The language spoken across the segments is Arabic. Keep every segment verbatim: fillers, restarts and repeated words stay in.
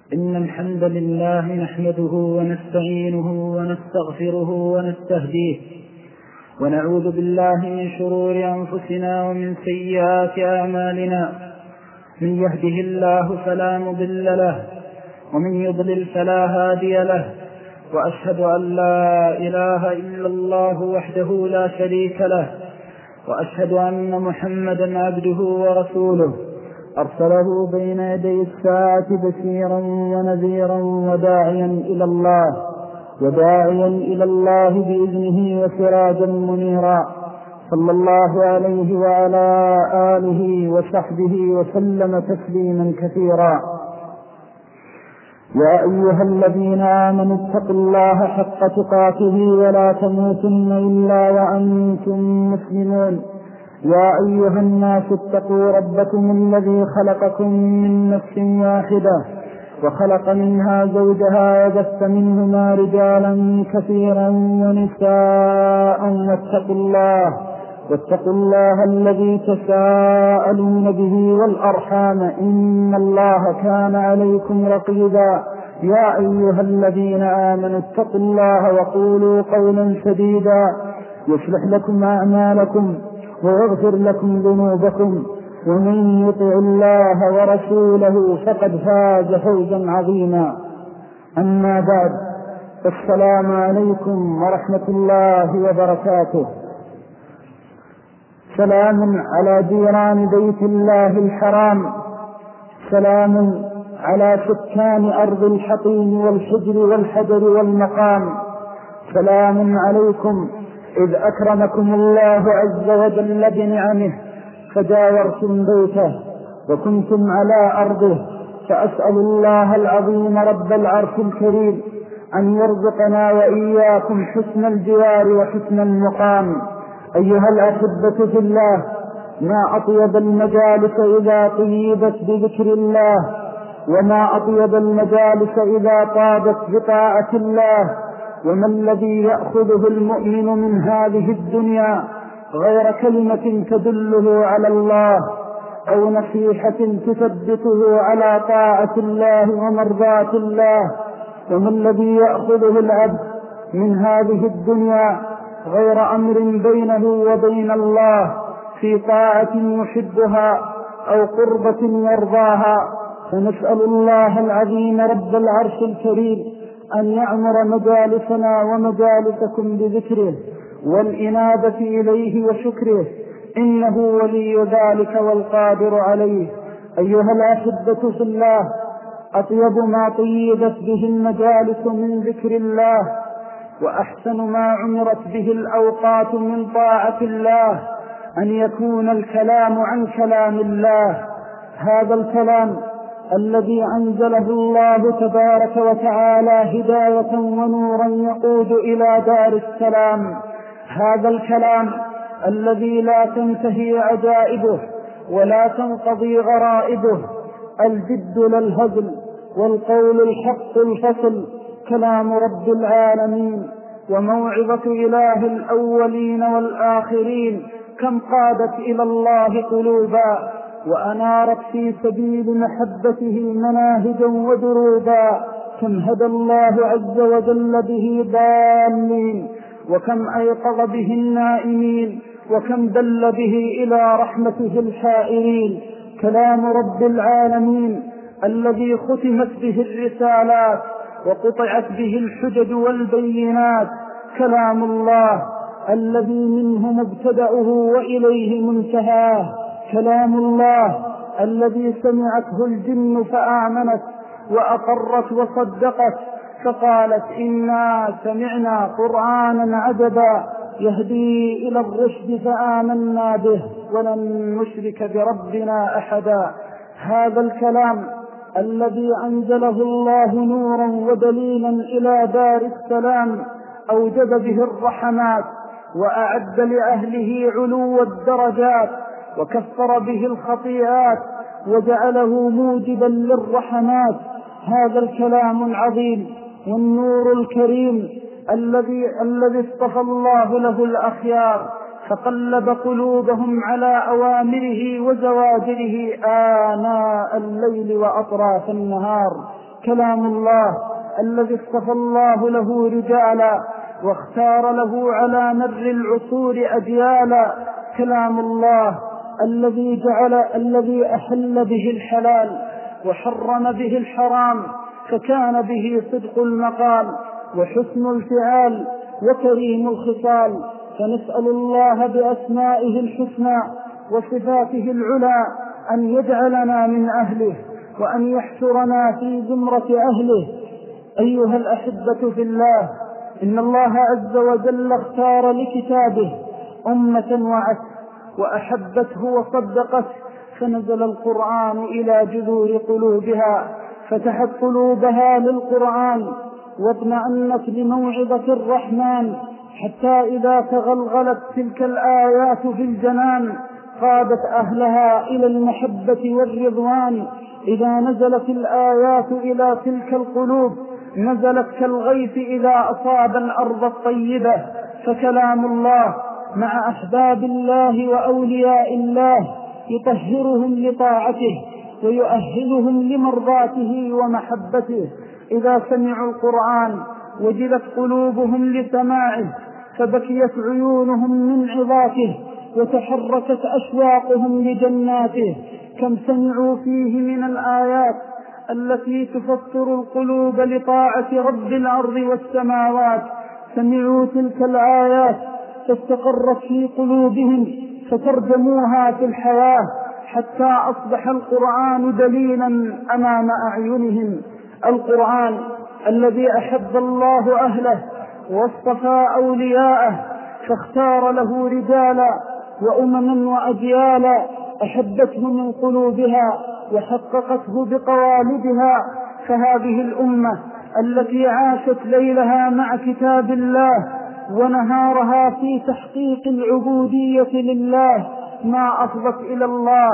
إن الحمد لله نحمده ونستعينه ونستغفره ونستهديه ونعوذ بالله من شرور أنفسنا ومن سيئات أعمالنا. من يهده الله فلا مضل له ومن يضلل فلا هادي له، وأشهد أن لا إله إلا الله وحده لا شريك له، وأشهد أن محمدا عبده ورسوله أرسله بين يدي الساعة بشيرا ونذيرا وداعيا إلى الله وداعيا إلى الله بإذنه وسراجا منيرا، صلى الله عليه وعلى آله وصحبه وسلم تسليما كثيرا. يا أيها الذين آمنوا اتقوا الله حق تقاته ولا تموتن إلا وأنتم مسلمون. يا أيها الناس اتقوا ربكم الذي خلقكم من نفس واحدة وخلق منها زوجها وبث منهما رجالا كثيرا ونساء، واتقوا الله واتقوا الله الذي تساءلون به والأرحام إن الله كان عليكم رقيبا. يا أيها الذين آمنوا اتقوا الله وقولوا قولا سديدا يصلح لكم أعمالكم ويغفر لكم ذنوبكم، ومن يطع الله ورسوله فقد فاز فوزا عظيما. أما بعد، السلام عليكم ورحمة الله وبركاته. سلام على جيران بيت الله الحرام، سلام على سكان أرض الحطيم والحجر والحجر والمقام، سلام عليكم إذ أكرمكم الله عز وجل بنعمه فجاورتم بيته وكنتم على أرضه. فأسأل الله العظيم رب العرش الكريم أن يرزقنا وإياكم حسن الجوار وحسن المقام. أيها الأحبة في الله، ما أطيب المجالس إذا طيبت بذكر الله، وما أطيب المجالس إذا طابت بطاعة الله. وما الذي يأخذه المؤمن من هذه الدنيا غير كلمة تدله على الله أو نصيحة تثبته على طاعة الله ومرضاة الله؟ وما الذي يأخذه العبد من هذه الدنيا غير أمر بينه وبين الله في طاعة يحبها أو قربة يرضاها؟ فنسأل الله العظيم رب العرش الكريم أن يعمر مجالسنا ومجالسكم بذكره والإنابة إليه وشكره، إنه ولي ذلك والقادر عليه. أيها الأحبة في الله، أطيب ما طيبت به المجالس من ذكر الله، وأحسن ما عمرت به الأوقات من طاعة الله أن يكون الكلام عن كلام الله. هذا الكلام الذي أنزله الله تبارك وتعالى هداية ونورا يقود إلى دار السلام، هذا الكلام الذي لا تنتهي عجائبه ولا تنقضي غرائبه، الجد للهزل والقول الحق الفصل، كلام رب العالمين وموعظة إله الأولين والآخرين، كم قادت إلى الله قلوبا وأنارت في سبيل محبته مناهجا ودروبا، كم هدى الله عز وجل به ضالين، وكم أيقظ به النائمين، وكم دل به إلى رحمته الحائرين. كلام رب العالمين الذي ختمت به الرسالات وقطعت به الحجج والبينات، كلام الله الذي منه مبتدأه وإليه منتهاه، كلام الله الذي سمعته الجن فآمنت وأقرت وصدقت فقالت إنا سمعنا قرآنا عجبا يهدي إلى الرشد فآمنا به ولن نشرك بربنا أحدا. هذا الكلام الذي أنزله الله نورا ودليلا إلى دار السلام أوجد به الرحمات وأعد لأهله علو الدرجات وكفر به الخطيئات وجعله موجبا للرحمات. هذا الكلام العظيم والنور الكريم الذي الذي اصطفى الله له الأخيار فقلب قلوبهم على أوامره وزواجره آناء الليل وأطراف النهار. كلام الله الذي اصطفى الله له رجالا واختار له على مر العصور أجيالا، كلام الله الذي جعل الذي أحل به الحلال وحرم به الحرام، فكان به صدق المقال وحسن الفعال وكريم الخصال. فنسأل الله بأسمائه الحسنى وصفاته العلى أن يجعلنا من أهله وأن يحشرنا في زمرة أهله. أيها الأحبة في الله، إن الله عز وجل اختار لكتابه أمة وعت وأحبته وصدقته، فنزل القرآن إلى جذور قلوبها، فتحت قلوبها للقرآن واطمأنت لموعظة الرحمن، حتى إذا تغلغلت تلك الآيات في الجنان قادت أهلها إلى المحبة والرضوان. إذا نزلت الآيات إلى تلك القلوب نزلت كالغيث إذا أصاب الأرض الطيبة. فكلام الله مع أحباب الله وأولياء الله يطهرهم لطاعته ويؤهلهم لمرضاته ومحبته. إذا سمعوا القرآن وجلت قلوبهم لسماعه، فبكيت عيونهم من عظاته وتحركت أشواقهم لجناته. كم سمعوا فيه من الآيات التي تفطر القلوب لطاعة رب الأرض والسماوات. سمعوا تلك الآيات فاستقرت في قلوبهم فترجموها في الحياة، حتى أصبح القرآن دليلا أمام أعينهم. القرآن الذي أحب الله أهله واصطفى أولياءه، فاختار له رجالا وأمما وأجيالا أحبته من قلوبها وحققته بقوالبها. فهذه الأمة التي عاشت ليلها مع كتاب الله ونهارها في تحقيق العبودية لله ما أفضت إلى الله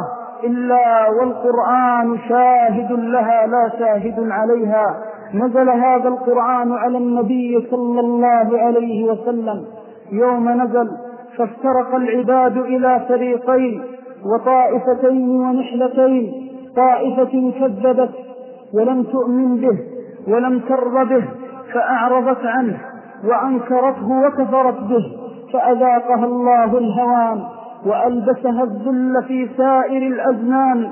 إلا والقرآن شاهد لها لا شاهد عليها. نزل هذا القرآن على النبي صلى الله عليه وسلم يوم نزل، فافترق العباد إلى فريقين وطائفتين ونحلتين. طائفة كذبت ولم تؤمن به ولم ترض به فأعرضت عنه وأنكرته وكفرت به، فأذاقها الله الهوان وألبسها الذل في سائر الأزمان.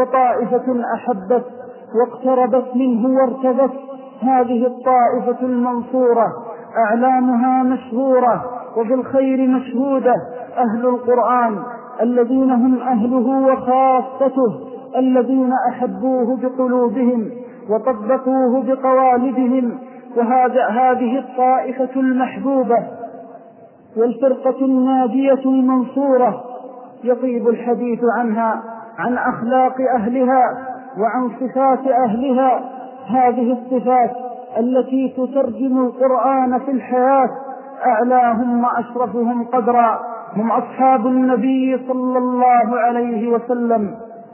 وطائفة أحبت واقتربت منه وارتبت، هذه الطائفة المنصورة أعلامها مشهورة وبالخير مشهودة. أهل القرآن الذين هم أهله وخاصته، الذين أحبوه بقلوبهم وطبقوه بقوالبهم. وهذا هذه الطائفة المحبوبة والفرقة الناجية المنصورة يطيب الحديث عنها، عن أخلاق أهلها وعن صفات أهلها. هذه الصفات التي تترجم القرآن في الحياة أعلاهم وأشرفهم قدرا هم أصحاب النبي صلى الله عليه وسلم.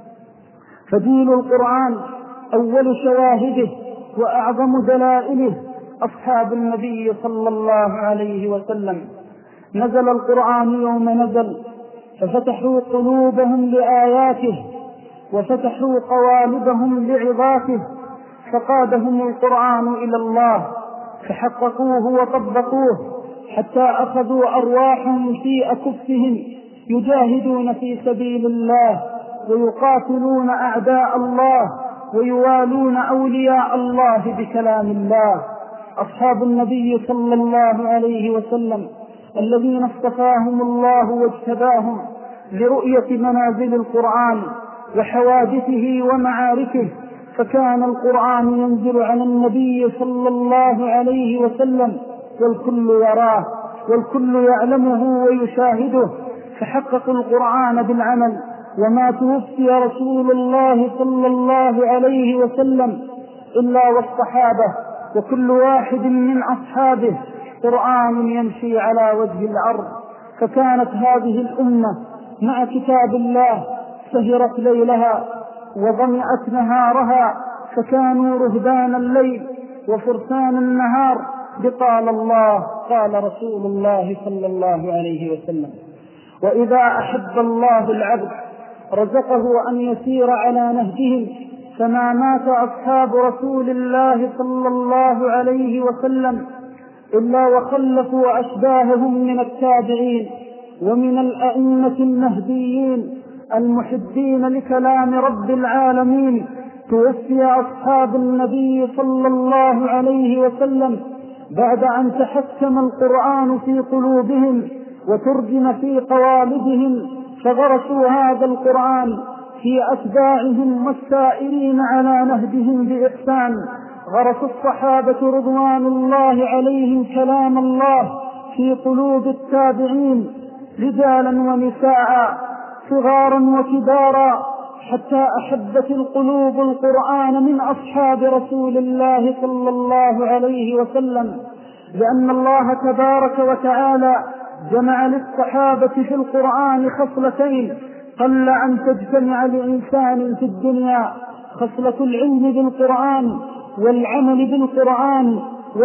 فدين القرآن أول شواهده وأعظم دلائله أصحاب النبي صلى الله عليه وسلم. نزل القرآن يوم نزل، ففتحوا قلوبهم لآياته وفتحوا قوالبهم لعظاته، فقادهم القرآن إلى الله فحققوه وطبقوه، حتى أخذوا أرواحهم في أكفهم يجاهدون في سبيل الله ويقاتلون أعداء الله ويوالون أولياء الله بكلام الله. أصحاب النبي صلى الله عليه وسلم الذين اصطفاهم الله واجتباهم لرؤية منازل القرآن وحوادثه ومعاركه، فكان القرآن ينزل على النبي صلى الله عليه وسلم والكل يراه والكل يعلمه ويشاهده، فحققوا القرآن بالعمل. وما توفي رسول الله صلى الله عليه وسلم إلا والصحابة وكل واحد من أصحابه قرآن يمشي على وجه الأرض. فكانت هذه الأمة مع كتاب الله سهرت ليلها وظمأت نهارها، فكانوا رهبان الليل وفرسان النهار بقال الله قال رسول الله صلى الله عليه وسلم. وإذا أحب الله العبد رزقه أن يسير على نهجهم فما مات أصحاب رسول الله صلى الله عليه وسلم إلا وخلفوا أشباههم من التابعين ومن الأئمة المهديين المحبين لكلام رب العالمين. توفي أصحاب النبي صلى الله عليه وسلم بعد أن تحكم القرآن في قلوبهم وترجم في قوالبهم، فغرسوا هذا القرآن في أتباعهم والسائرين على نهجهم بإحسان. غرس الصحابة رضوان الله عليهم كلام الله في قلوب التابعين رجالا ونساء صغارا وكبارا، حتى أحبت القلوب القرآن من أصحاب رسول الله صلى الله عليه وسلم، لأن الله تبارك وتعالى جمع للصحابة في القرآن خصلتين قل أن تجتمع لإنسان في الدنيا: خصلة العلم بالقرآن والعمل بالقرآن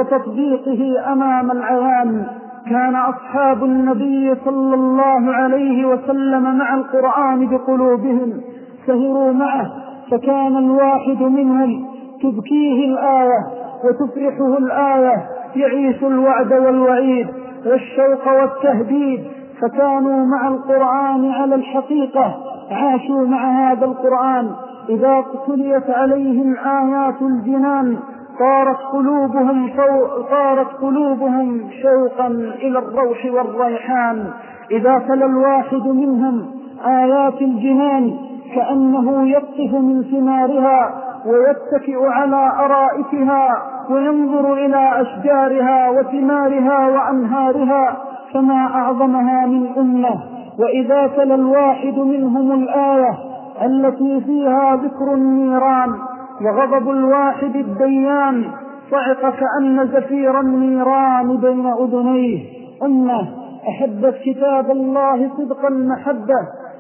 وتطبيقه أمام العوام. كان أصحاب النبي صلى الله عليه وسلم مع القرآن بقلوبهم، سهروا معه، فكان الواحد منهم تبكيه الآية وتفرحه الآية، يعيش الوعد والوعيد والشوق والتهديد، فكانوا مع القرآن على الحقيقة، عاشوا مع هذا القرآن. إذا تليت عليهم آيات الجنان طارت قلوبهم طارت قلوبهم شوقا إلى الروح والريحان. إذا تلا الواحد منهم آيات الجنان كأنه يقطف من ثمارها ويتكئ على أرائكها وينظر إلى أشجارها وثمارها وأنهارها، فما أعظمها من أمة. وإذا تلا الواحد منهم الآية التي فيها ذكر النيران وغضب الواحد الديان صعق كأن زفير النيران بين أذنيه. أمة أحبت كتاب الله صدق المحبة،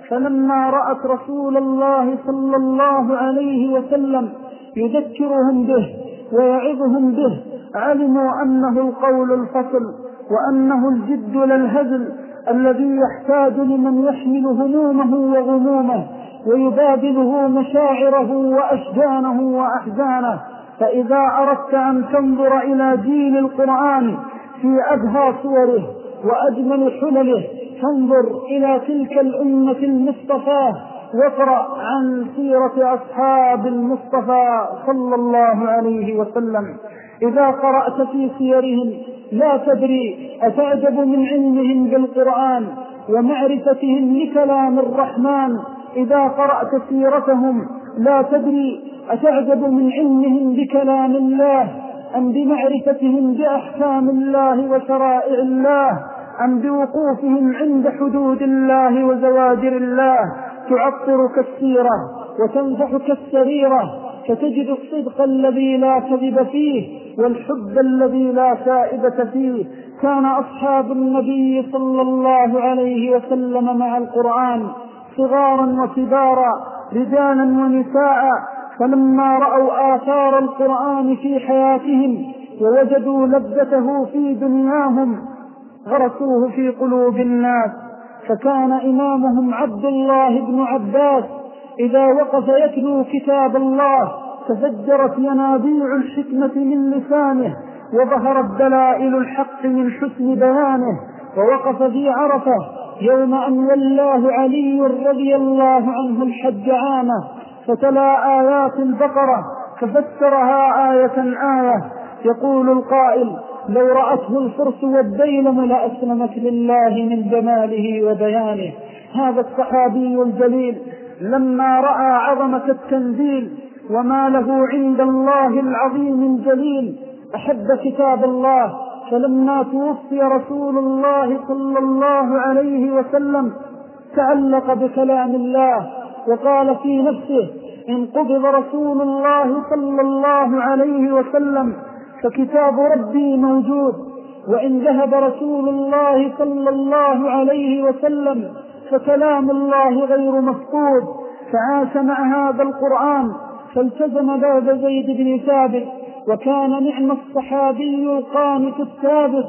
فلما رأت رسول الله صلى الله عليه وسلم يذكرهم به ويعظهم به علموا أنه القول الفصل وأنه الجد للهزل الذي يحتاج لمن يحمل همومه وغمومه ويبادله مشاعره وأشجانه وأحزانه. فإذا أردت أن تنظر إلى دين القرآن في أبهى صوره وأجمل حلله فانظر إلى تلك الأمة المصطفى واقرأ عن سيرة أصحاب المصطفى صلى الله عليه وسلم. إذا قرأت في سيرهم لا تدري أتعجب من علمهم بالقرآن ومعرفتهم لكلام الرحمن. إذا قرأت سيرتهم لا تدري أتعجب من علمهم بكلام الله أم بمعرفتهم بأحكام الله وشرائع الله أم بوقوفهم عند حدود الله وزواجر الله. تعطرك السيرة وتنفحك السريرة، فتجد الصدق الذي لا كذب فيه والحب الذي لا سائبة فيه. كان أصحاب النبي صلى الله عليه وسلم مع القرآن صغارا وكبارا رجالا ونساء، فلما رأوا آثار القرآن في حياتهم ووجدوا لذته في دنياهم غرسوه في قلوب الناس. فكان إمامهم عبد الله بن عباس إذا وقف يتلو كتاب الله تفجرت ينابيع الحكمة من لسانه وظهرت دلائل الحق من حسن بيانه. ووقف في عرفة يوم أن ولاه علي رضي الله عنه الحج عامه فتلا آيات البقرة ففسرها آية آية. يقول القائل: لو رأته الفرس والديلم لأسلمت لله من جماله وبيانه. هذا الصحابي الجليل لما رأى عظمة التنزيل وما له عند الله العظيم الجليل أحب كتاب الله. فلما توفي رسول الله صلى الله عليه وسلم تعلق بكلام الله وقال في نفسه: إن قبض رسول الله صلى الله عليه وسلم فكتاب ربي موجود، وإن ذهب رسول الله صلى الله عليه وسلم فكلام الله غير مفقود. فعاش مع هذا القرآن فالتزم باب زيد بن ثابت، وكان نعم الصحابي القانت الثابت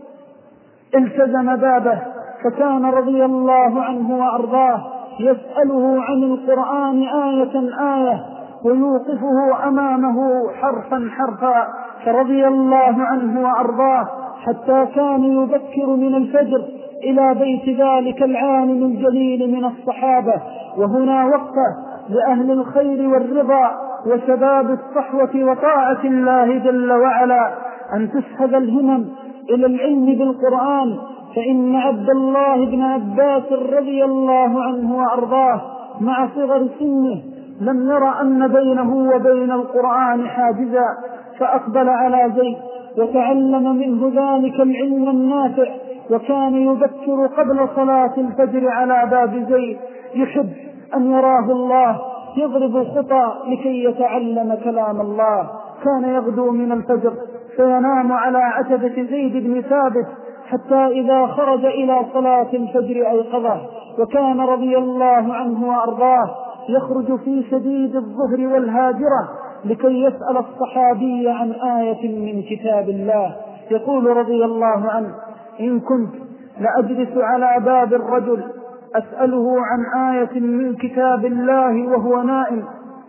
التزم بابه، فكان رضي الله عنه وأرضاه يسأله عن القرآن آية آية ويوقفه أمامه حرفا حرفا، فرضي الله عنه وأرضاه، حتى كان يبكر من الفجر إلى بيت ذلك العالم الجليل من الصحابة. وهنا وقفة لأهل الخير والرضا وشباب الصحوة وطاعة الله جل وعلا أن تسحب الهمم إلى العلم بالقرآن، فإن عبد الله بن عباس رضي الله عنه وأرضاه مع صغر سنه لم يرى أن بينه وبين القرآن حاجزا، فأقبل على زيد وتعلم منه ذلك العلم النافع، وكان يبكر قبل صلاة الفجر على باب زيد يحب أن يراه الله يضرب خطى لكي يتعلم كلام الله. كان يغدو من الفجر فينام على عتبة زيد بن ثابت حتى إذا خرج إلى صلاة الفجر أيقظه. وكان رضي الله عنه وأرضاه يخرج في شديد الظهر والهاجرة لكي يسأل الصحابي عن آية من كتاب الله. يقول رضي الله عنه: إن كنت لأجلس على باب الرجل أسأله عن آية من كتاب الله وهو نائم،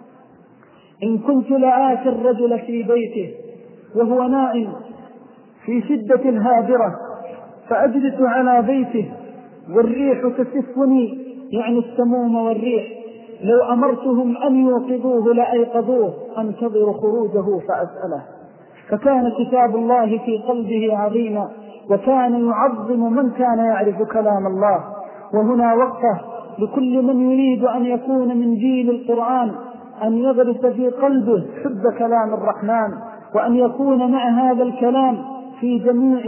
إن كنت لآتي الرجل في بيته وهو نائم في شدة الهاجرة فأجلس على بيته والريح تسفني، يعني السموم والريح، لو أمرتهم أن يوقظوه لأيقظوه، أنتظر خروجه فأسأله. فكان كتاب الله في قلبه عظيما، وكان يعظم من كان يعرف كلام الله. وهنا وقفة لكل من يريد أن يكون من جيل القرآن، أن يغرس في قلبه حب كلام الرحمن، وأن يكون مع هذا الكلام في جميع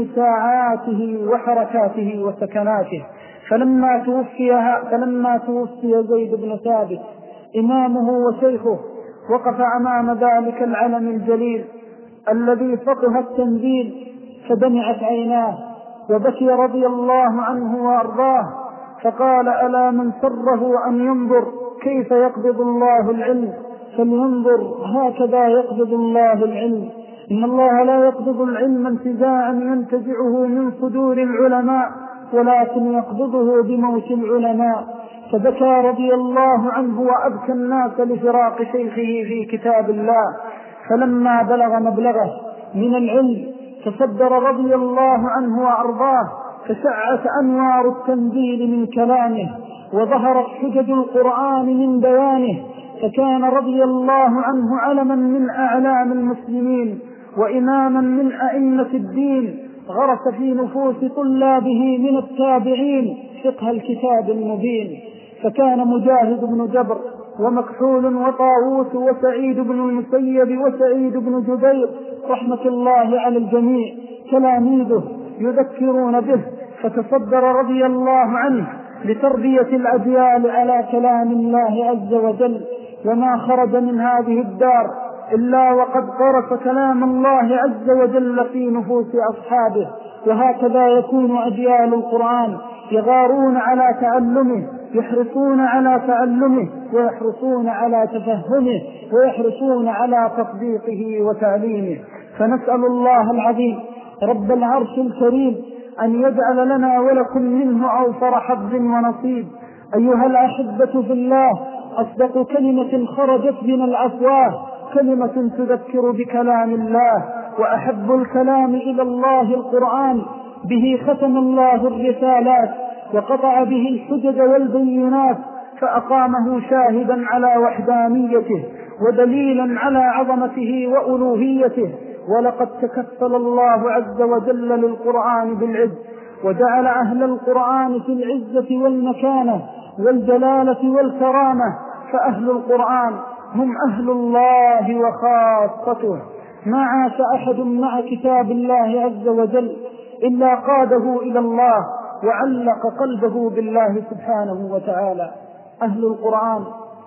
ساعاته وحركاته وسكناته. فلما توفي, فلما توفي زيد بن ثابت إمامه وشيخه وقف أمام ذلك العلم الجليل الذي فقه التنزيل، فدمعت عيناه وبكي رضي الله عنه وأرضاه، فقال: ألا من سره أن ينظر كيف يقبض الله العلم فلينظر هكذا يقبض الله العلم. إن الله لا يقبض العلم انتزاعا ينتزعه من صدور العلماء، ولكن يقبضه بموت العلماء. فبكى رضي الله عنه وأبكى الناس لفراق شيخه في كتاب الله. فلما بلغ مبلغه من العلم تصدر رضي الله عنه وأرضاه، فشعت أنوار التنزيل من كلامه، وظهرت حجج القرآن من بيانه، فكان رضي الله عنه علما من أعلام المسلمين وإماما من أئمة الدين، غرس في نفوس طلابه من التابعين فقه الكتاب المبين. فكان مجاهد بن جبر ومكحول وطاووس وسعيد بن المسيب وسعيد بن جبير رحمة الله على الجميع تلاميذه يذكرون به، فتصدر رضي الله عنه لتربية الأجيال على كلام الله عز وجل. وما خرج من هذه الدار إلا وقد غرس كلام الله عز وجل في نفوس أصحابه. وهكذا يكون أجيال القرآن يغارون على تعلمه، يحرصون على تعلمه، ويحرصون على تفهمه، ويحرصون على تطبيقه وتعليمه. فنسأل الله العظيم رب العرش الكريم أن يجعل لنا ولكم منه أوفر حظ ونصيب. أيها الأحبة في الله، أصدق كلمة خرجت من الأفواه كلمة تذكر بكلام الله، وأحب الكلام إلى الله القرآن، به ختم الله الرسالات وقطع به الحجج والبينات، فأقامه شاهدا على وحدانيته ودليلا على عظمته وألوهيته. ولقد تكفل الله عز وجل للقرآن بالعز، وجعل أهل القرآن في العزة والمكانة والجلالة والكرامة، فأهل القرآن هم أهل الله وخاصته. ما عاش أحد مع كتاب الله عز وجل إلا قاده إلى الله وعلق قلبه بالله سبحانه وتعالى. أهل القرآن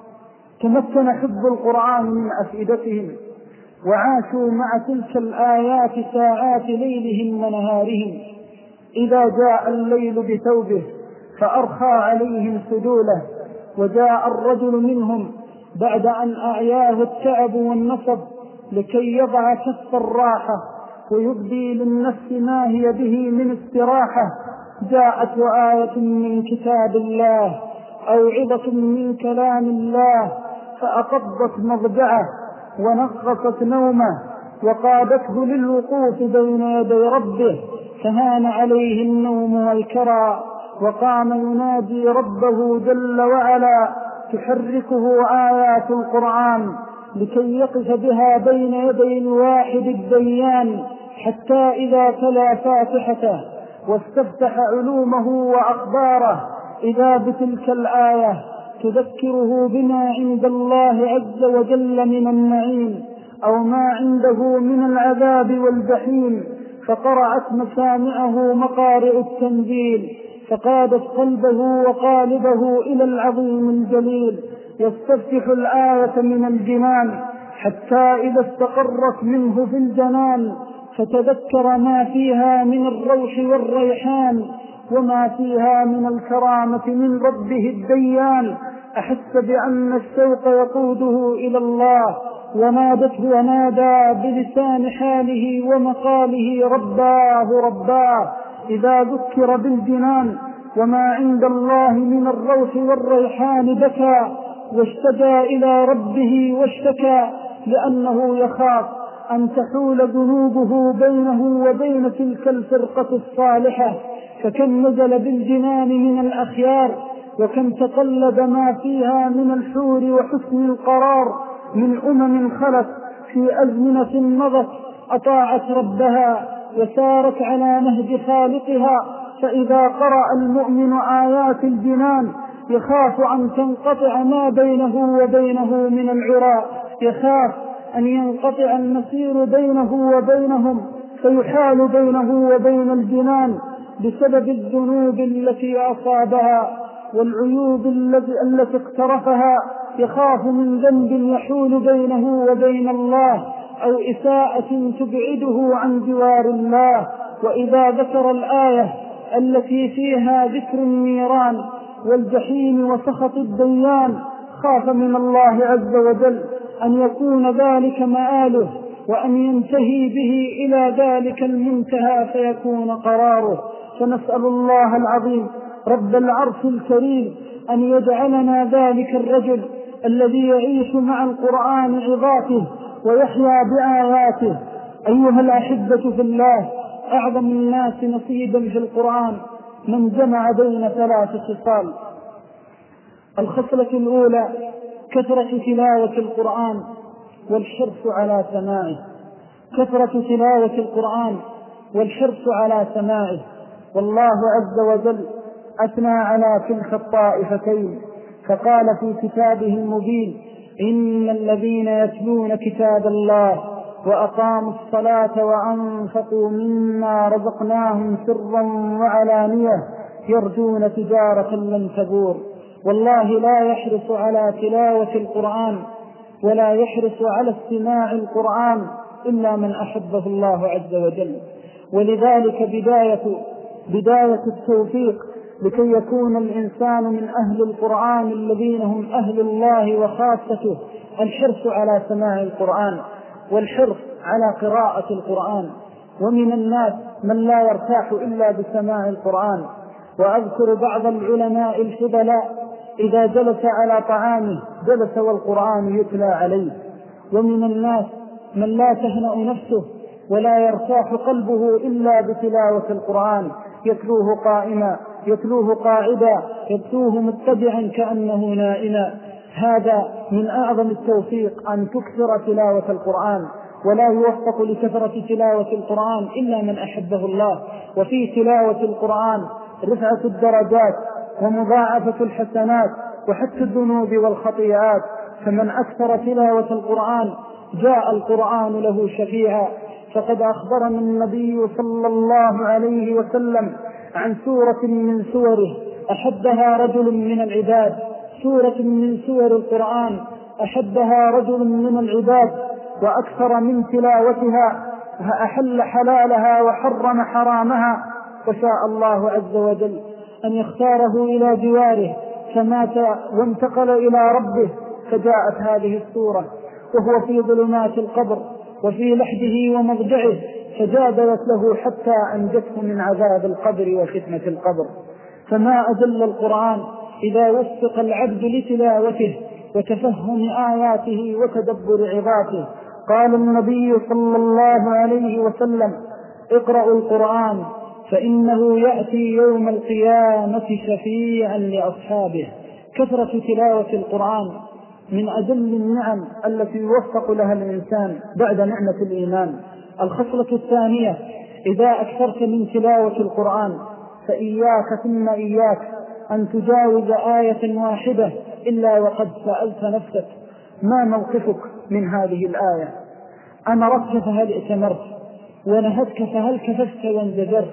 تمكن حب القرآن من أفئدتهم، وعاشوا مع تلك الآيات ساعات ليلهم ونهارهم. إذا جاء الليل بثوبه فأرخى عليهم سدوله، وجاء الرجل منهم بعد أن أعياه التعب والنصب لكي يضع كف الراحة ويبدي للنفس ما هي به من استراحة، جاءت آية من كتاب الله أو عظة من كلام الله فأقضت مضجعه ونقصت نومه وقادته للوقوف بين يدي ربه، فهان عليه النوم والكرى، وقام ينادي ربه جل وعلا تحركه آيات القرآن لكي يقف بها بين يدي الواحد الديان، حتى إذا تلا فاتحته واستفتح علومه وأخباره إذا بتلك الآية تذكره بما عند الله عز وجل من النعيم أو ما عنده من العذاب والجحيم، فقرعت مسامعه مقارئ التنزيل، فقادت قلبه وقالبه إلى العظيم الجليل، يستفتح الآية من الجنان حتى إذا استقرت منه في الجنان، فتذكر ما فيها من الروح والريحان وما فيها من الكرامة من ربه الديان، أحس بأن الشوق يقوده إلى الله، ونادته ونادى بلسان حاله ومقاله رباه رباه، إذا ذكر بالجنان وما عند الله من الروح والريحان بكى واشتكى إلى ربه واشتكى، لأنه يخاف أن تحول ذنوبه بينه وبين تلك الفرقة الصالحة، فكم نزل بالجنان من الأخيار، وكم تقلد ما فيها من الحور وحسن القرار من أمم خلت في أزمنة مضت أطاعت ربها وسارت على نهج خالقها، فإذا قرأ المؤمن آيات الجنان يخاف أن تنقطع ما بينه وبينه من العراء، يخاف أن ينقطع المسير بينه وبينهم فيحال بينه وبين الجنان بسبب الذنوب التي أصابها والعيوب التي اقترفها، يخاف من ذنب يحول بينه وبين الله أو إساءة تبعده عن جوار الله. وإذا ذكر الآية التي فيها ذكر النيران والجحيم وسخط الديان خاف من الله عز وجل أن يكون ذلك مآله وأن ينتهي به إلى ذلك المنتهى فيكون قراره. فنسأل الله العظيم رب العرش الكريم أن يجعلنا ذلك الرجل الذي يعيش مع القرآن عظاته ويحيا بآياته. أيها الأحبة في الله، أعظم الناس نصيبا في القرآن من جمع بين ثلاث خصال: الخصلة الأولى كثرة تلاوة القرآن والحرص على سماعه، كثرة تلاوة القرآن والحرص على سماعه. والله عز وجل أثنى على تلك الطائفتين فقال في كتابه المبين: إن الذين يتلون كتاب الله وأقاموا الصلاة وأنفقوا مما رزقناهم سرا وعلانية يرجون تجارة لن تبور. والله لا يحرص على تلاوة القرآن ولا يحرص على استماع القرآن إلا من أحبه الله عز وجل. ولذلك بداية, بداية التوفيق لكي يكون الإنسان من أهل القرآن الذين هم أهل الله وخاصته الحرص على سماع القرآن والحرص على قراءة القرآن. ومن الناس من لا يرتاح إلا بسماع القرآن. وأذكر بعض العلماء الفضلاء إذا جلس على طعامه جلس والقرآن يتلى عليه. ومن الناس من لا تهنأ نفسه ولا يرتاح قلبه إلا بتلاوة القرآن، يتلوه قائما يتلوه قاعدا يتلوه متبعا كأنه نائما. هذا من أعظم التوفيق أن تكثر تلاوة القرآن، ولا يوفق لكثرة تلاوة القرآن إلا من أحبه الله. وفي تلاوة القرآن رفعة الدرجات ومضاعفة الحسنات وحتى الذنوب والخطيئات، فمن أكثر تلاوة القرآن جاء القرآن له شفيعا. فقد أخبرنا النبي صلى الله عليه وسلم عن سورة من سوره أحبها رجل من العباد، سورة من سور القرآن أحبها رجل من العباد وأكثر من تلاوتها أحل حلالها وحرم حرامها، وشاء الله عز وجل أن يختاره إلى جواره فمات وانتقل إلى ربه، فجاءت هذه السورة وهو في ظلمات القبر وفي لحده ومضجعه، فجادلت له حتى أنجته من عذاب القبر وفتنة القبر. فما أجل القرآن إذا وفق العبد لتلاوته وتفهم آياته وتدبر عظاته. قال النبي صلى الله عليه وسلم: اقرأوا القرآن فإنه يأتي يوم القيامة شفيعا لأصحابه. كثرة تلاوة القرآن من أجل النعم التي يوفق لها الإنسان بعد نعمة الإيمان. الخصلة الثانية: إذا أكثرت من تلاوة القرآن فإياك ثم إياك أن تجاوز آية واحدة إلا وقد سألت نفسك: ما موقفك من هذه الآية؟ أمرتك فهل ائتمرت؟ ونهتك فهل كففت وانزجرت؟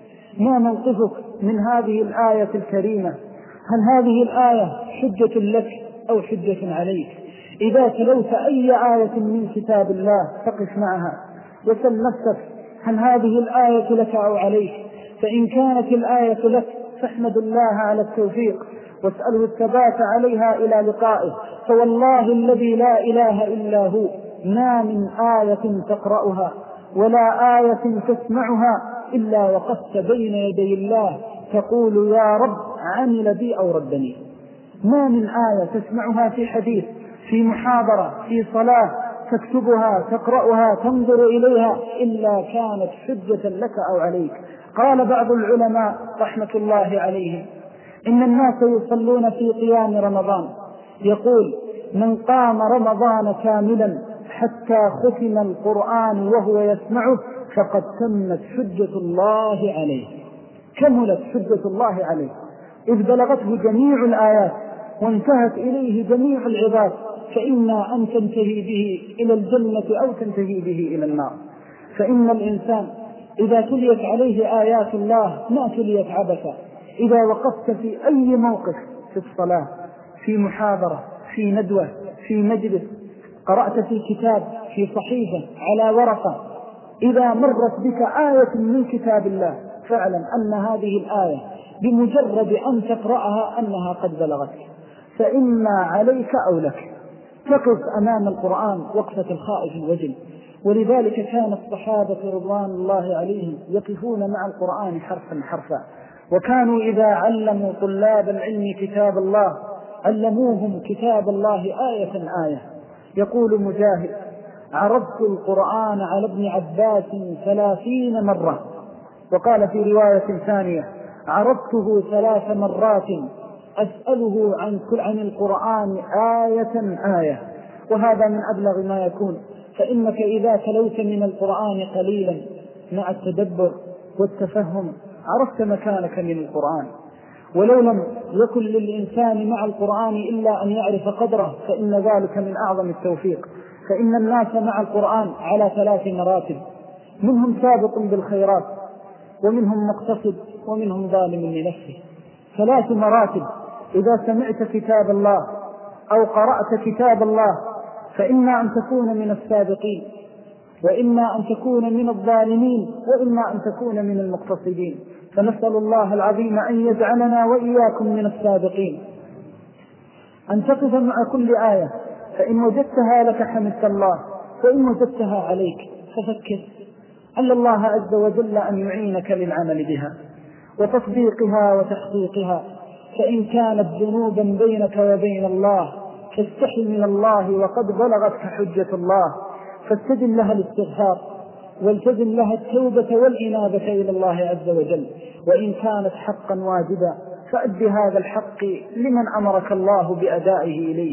ما موقفك من هذه الآية الكريمة؟ هل هذه الآية حجة لك أو حجة عليك؟ إذا تلوت أي آية من كتاب الله فقف معها وسل نفسك: هل هذه الآية لك أو عليك؟ فإن كانت الآية لك فاحمد الله على التوفيق واسأله الثبات عليها إلى لقائه. فوالله الذي لا إله إلا هو ما من آية تقرأها ولا آية تسمعها إلا وقفت بين يدي الله تقول: يا رب عمل بي أو ردني. ما من آية تسمعها في حديث، في محاضرة، في صلاة، تكتبها، تقرأها، تنظر إليها، إلا كانت حجة لك أو عليك. قال بعض العلماء رحمة الله عليهم: إن الناس يصلون في قيام رمضان، يقول: من قام رمضان كاملا حتى ختم القرآن وهو يسمعه فقد تمت حجة الله عليه. كملت حجة الله عليه إذ بلغته جميع الآيات وانتهت إليه جميع العباد، فإما أن تنتهي به إلى الجنة أو تنتهي به إلى النار. فإن الإنسان إذا تليت عليه آيات الله ما تليت عبثا. إذا وقفت في أي موقف، في الصلاة، في محاضرة، في ندوة، في مجلس، قرأت في كتاب، في صحيفة، على ورقة، إذا مرت بك آية من كتاب الله فاعلم أن هذه الآية بمجرد أن تقرأها أنها قد بلغتك، فإما عليك أو لك. تقف أمام القرآن وقفة الخائف الوجل. ولذلك كان الصحابة رضوان الله عليهم يقفون مع القرآن حرفا حرفا، وكانوا إذا علموا طلاب العلم كتاب الله علموهم كتاب الله آية آية. يقول مجاهد: عرضت القرآن على ابن عباس ثلاثين مرة. وقال في رواية ثانية: عرضته ثلاث مرات أسأله عن كل عن القرآن آية آية. وهذا من أبلغ ما يكون، فإنك إذا تلوت من القرآن قليلا مع التدبر والتفهم عرفت مكانك من القرآن. ولو لم يكن للإنسان مع القرآن إلا أن يعرف قدره فإن ذلك من أعظم التوفيق. فإن الناس مع القرآن على ثلاث مراتب: منهم سابق بالخيرات، ومنهم مقتصد، ومنهم ظالم لنفسه. ثلاث مراتب. إذا سمعت كتاب الله أو قرأت كتاب الله فإما أن تكون من السابقين، وإما أن تكون من الظالمين، وإما أن تكون من المقتصدين. فنسأل الله العظيم أن يجعلنا وإياكم من السابقين. أن تقف مع كل آية، فإن وجدتها لك حمدت الله، وإن وجدتها عليك ففكر أن الله عز وجل أن يعينك للعمل بها وتصديقها وتحقيقها. فإن كانت ذنوبا بينك وبين الله فاستحي من الله وقد بلغتك حجة الله، فاستجل لها الاستغفار والتزم لها التوبة والإنابة إلى الله عز وجل. وإن كانت حقا واجبا فأد هذا الحق لمن أمرك الله بأدائه إليه.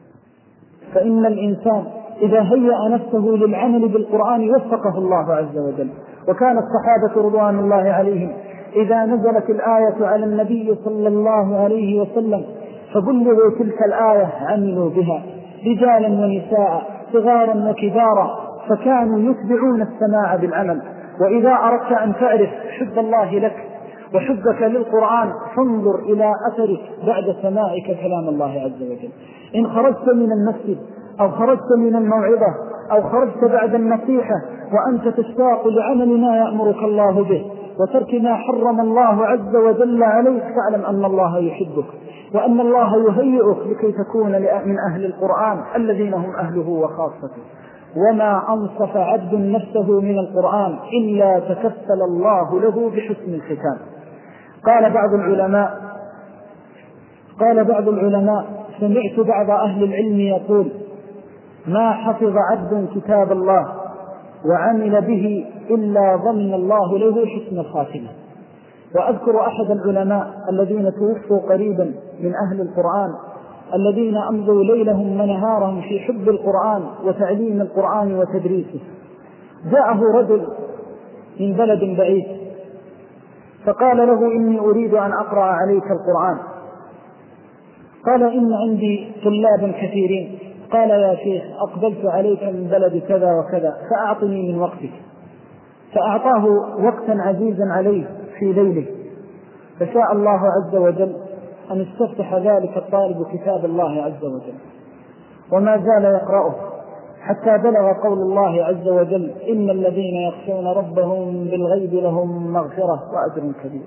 فإن الإنسان إذا هيأ نفسه للعمل بالقرآن وفقه الله عز وجل. وكان الصحابة رضوان الله عليهم إذا نزلت الآية على النبي صلى الله عليه وسلم فبلغوا تلك الآية عملوا بها، رجالا ونساء، صغارا وكبارا، فكانوا يتبعون السماع بالعمل. وإذا أردت أن تعرف حب الله لك وحبك للقرآن فانظر إلى أثرك بعد سماعك كلام الله عز وجل. إن خرجت من المسجد أو خرجت من الموعظة أو خرجت بعد النصيحة وأنت تشتاق لعمل ما يأمرك الله به وترك ما حرم الله عز وجل عليك، فاعلم أن الله يحبك وأن الله يهيئك لكي تكون من أهل القرآن الذين هم أهله وخاصته. وما أنصف عبد نفسه من القرآن إلا تكفل الله له بحسن الختام. قال بعض العلماء قال بعض العلماء سمعت بعض أهل العلم يقول: ما حفظ عبد كتاب الله وعمل به إلا ضمن الله له حسن الخاتمة. وأذكر أحد العلماء الذين توفوا قريبا من أهل القرآن الذين أمضوا ليلهم ونهارهم في حب القرآن وتعليم القرآن وتدريسه. جاءه رجل من بلد بعيد فقال له: إني أريد أن أقرأ عليك القرآن. قال: إن عندي طلاب كثيرين. قال: يا شيخ، أقبلت عليك من بلد كذا وكذا، فأعطني من وقتك. فأعطاه وقتا عزيزا عليه في ليله، فشاء الله عز وجل أن استفتح ذلك الطالب كتاب الله عز وجل، وما زال يقرأه حتى بلغ قول الله عز وجل: إن الذين يخشون ربهم بالغيب لهم مغفرة وأجر كبير.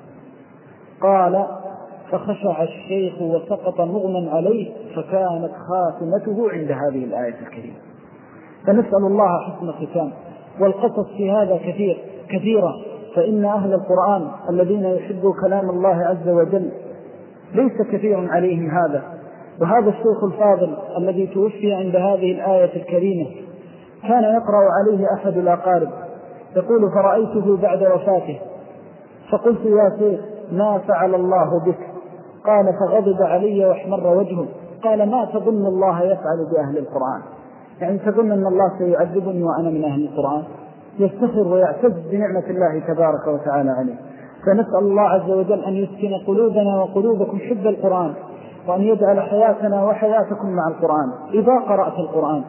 قال: فخشع الشيخ وسقط مغمى عليه، فكانت خاتمته عند هذه الآية الكريمة. فنسأل الله حسن الختام. والقصص في هذا كثير كثيرة، فإن أهل القرآن الذين يحبوا كلام الله عز وجل ليس كثير عليهم هذا. وهذا الشيخ الفاضل الذي توفي عند هذه الآية الكريمة كان يقرأ عليه أحد الأقارب يقول: فرأيته بعد وفاته فقلت: يا شيخ، ما فعل الله بك؟ قال: فغضب علي واحمر وجهه. قال: ما تظن الله يفعل بأهل القرآن؟ يعني تظن أن الله سيعذبني وأنا من أهل القرآن؟ يفتخر ويعتز بنعمة الله تبارك وتعالى عليه. فنسأل الله عز وجل أن يسكن قلوبنا وقلوبكم حب القرآن، وأن يجعل حياتنا وحياتكم مع القرآن. إذا قرأت القرآن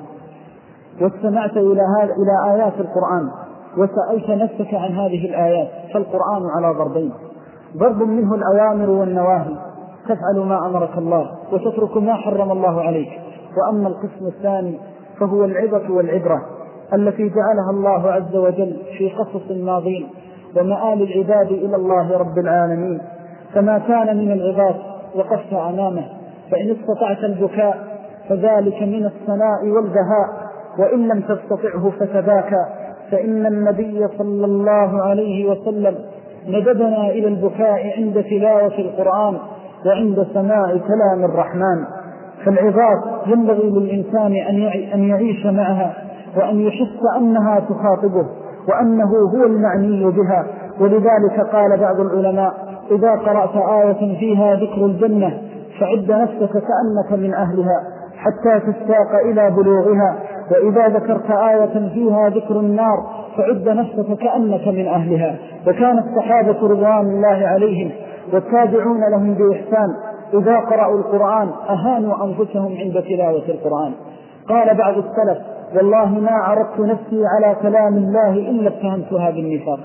واستمعت إلى إلى آيات القرآن وسألت نفسك عن هذه الآيات، فالقرآن على ضربين: ضرب منه الأوامر والنواهي، تفعل ما أمرك الله وتترك ما حرم الله عليك. وأما القسم الثاني فهو العظة والعبرة التي جعلها الله عز وجل في قصص الماضين ومآل العباد إلى الله رب العالمين. فما كان من العظات وقفت أمامه، فإن استطعت البكاء فذلك من الثناء والبهاء، وإن لم تستطعه فتباكى، فإن النبي صلى الله عليه وسلم ندبنا إلى البكاء عند تلاوة القرآن وعند سماع كلام الرحمن. فالعظات ينبغي للإنسان أن يعيش معها وأن يحس أنها تخاطبه وأنه هو المعني بها. ولذلك قال بعض العلماء: إذا قرأت آية فيها ذكر الجنة فعد نفسك كأنك من أهلها حتى تشتاق إلى بلوغها، وإذا ذكرت آية فيها ذكر النار فعد نفسك كأنك من أهلها. وكان الصحابة رضوان الله عليهم والتابعون لهم بإحسان إذا قرأوا القرآن أهانوا أنفسهم عند تلاوة القرآن. قال بعض السلف: والله ما عرضت نفسي على كلام الله إلا اتهمتها بالنفاق.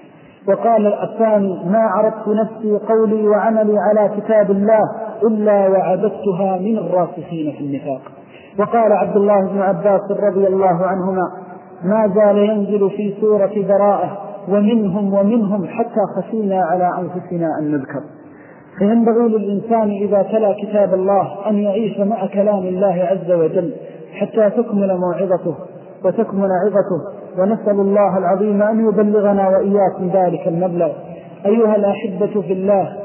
وقال الثاني: ما عرضت نفسي قولي وعملي على كتاب الله إلا وعبدتها من الراسخين في النفاق. وقال عبد الله بن عباس رضي الله عنهما: ما زال ينزل في سورة براءة ومنهم ومنهم حتى خشينا على أنفسنا أن نذكر. فينبغي للإنسان إذا تلا كتاب الله أن يعيش مع كلام الله عز وجل حتى تكمل موعظته وتكمل عظته. ونسأل الله العظيم أن يبلغنا وإياكم ذلك المبلغ. أيها الأحبة في الله،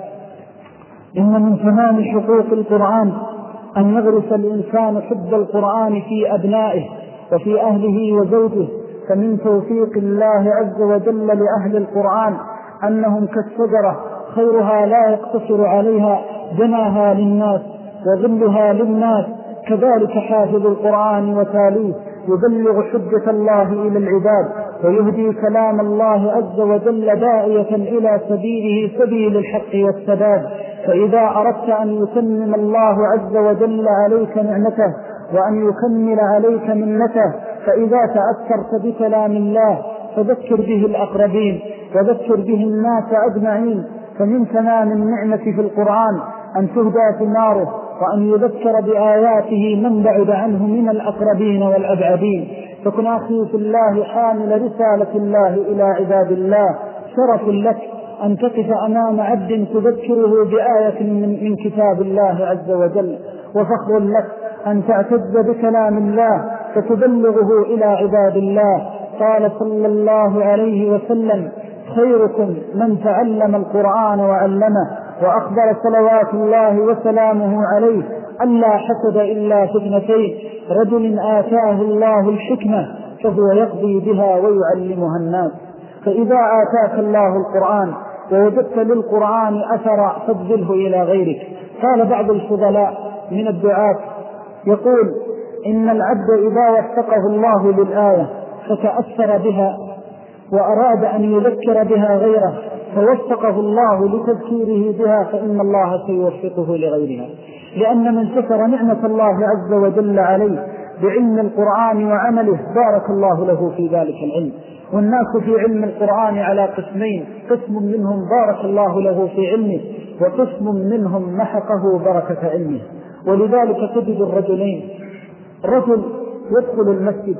إن من تمام حقوق القرآن أن يغرس الإنسان حب القرآن في أبنائه وفي أهله وزوجه. فمن توفيق الله عز وجل لأهل القرآن أنهم كالشجرة خيرها لا يقتصر عليها، جناها للناس وظلها للناس. كذلك حافظ القرآن وتاليه يبلغ حجة الله إلى العباد ويهدي كلام الله عز وجل داعية إلى سبيله سبيل الحق والسداد. فإذا أردت أن يتمم الله عز وجل عليك نعمته وأن يكمل عليك منته، فإذا تأثرت بكلام الله فذكر به الأقربين وذكر به الناس أجمعين. فمن تمام النعمة في القرآن أن تهدى ثماره وأن يذكر بآياته من بعد عنه من الأقربين والأبعدين. فكن أخي في الله حامل رسالة الله إلى عباد الله. شرف لك أن تقف أمام عبد تذكره بآية من, من كتاب الله عز وجل، وفخر لك أن تعتز بكلام الله فتبلغه إلى عباد الله. قال صلى الله عليه وسلم: خيركم من تعلم القرآن وعلمه. وأخبر صلوات الله وسلامه عليه ألا حسد إلا في اثنتين: رجل آتاه الله الحكمة فهو يقضي بها ويعلمها الناس. فإذا آتاك الله القرآن ووجدت للقرآن أثر فابذله إلى غيرك. قال بعض الفضلاء من الدعاة يقول: إن العبد إذا وفقه الله للآية فتأثر بها وأراد أن يذكر بها غيره فوفقه الله لتذكيره بها فإن الله سيوفقه لغيرها، لأن من شكر نعمة الله عز وجل عليه بعلم القرآن وعمله بارك الله له في ذلك العلم. والناس في علم القرآن على قسمين: قسم منهم بارك الله له في علمه، وقسم منهم محقه بركة علمه. ولذلك تجد الرجلين: رجل يدخل المسجد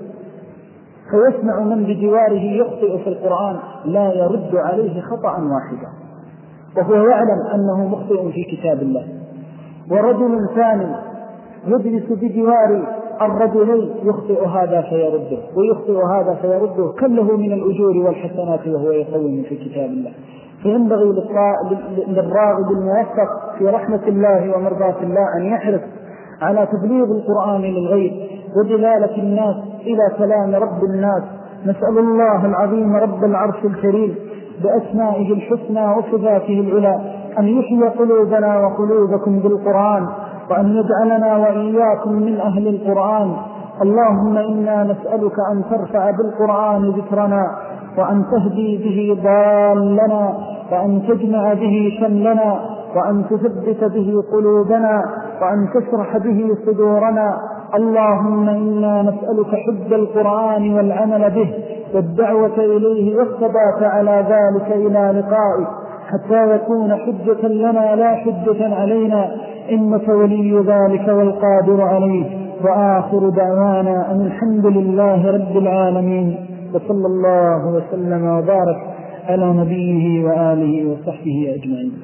فيسمع من بجواره يخطئ في القرآن لا يرد عليه خطأ واحدا وهو يعلم أنه مخطئ في كتاب الله. ورجل ثاني يجلس بجوار الرجلين يخطئ هذا فيرده ويخطئ هذا فيرده، كم له من الأجور والحسنات وهو يقوم في كتاب الله. فينبغي للراغب الموفق في رحمة الله ومرضاة الله أن يحرص على تبليغ القرآن للغير ودلالة الناس إلى كلام رب الناس. نسأل الله العظيم رب العرش الكريم بأسمائه الحسنى وصفاته العلى أن يحيي قلوبنا وقلوبكم بالقرآن، وأن يجعلنا وإياكم من أهل القرآن. اللهم إنا نسألك أن ترفع بالقرآن ذكرنا، وأن تهدي به ضالنا، وأن تجمع به شملنا، وأن تثبت به قلوبنا، وأن تشرح به صدورنا. اللهم إنا نسألك حب القرآن والعمل به والدعوة إليه والثبات على ذلك إلى لقائك حتى يكون حجة لنا لا حجة علينا، إنك ولي ذلك والقادر عليه. وآخر دعوانا أن الحمد لله رب العالمين، وصلى الله وسلم وبارك على نبيه وآله وصحبه أجمعين.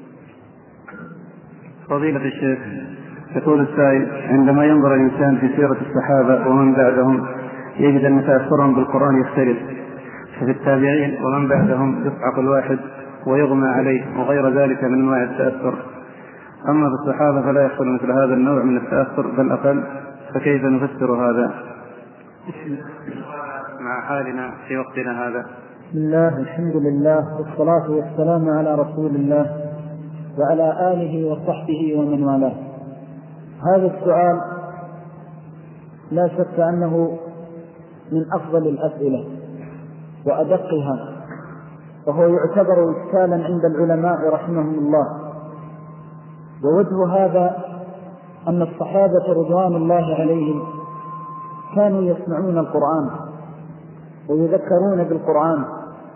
فضيلة الشيخ، يقول السائل: عندما ينظر الإنسان في سيرة الصحابة ومن بعدهم يجد أن تأثرهم بالقرآن يختلف، ففي التابعين ومن بعدهم يصعق الواحد ويغمى عليه وغير ذلك من أنواع التأثر، أما في الصحابة فلا يحصل مثل هذا النوع من التأثر بل أقل، فكيف نفسر هذا مع حالنا في وقتنا هذا؟ بسم الله، الحمد لله، والصلاة والسلام على رسول الله وعلى آله وصحبه ومن والاه. هذا السؤال لا شك أنه من أفضل الأسئلة وأدقها، وهو يعتبر إشكالا عند العلماء رحمهم الله. ووجه هذا أن الصحابة رضوان الله عليهم كانوا يسمعون القرآن ويذكرون بالقرآن،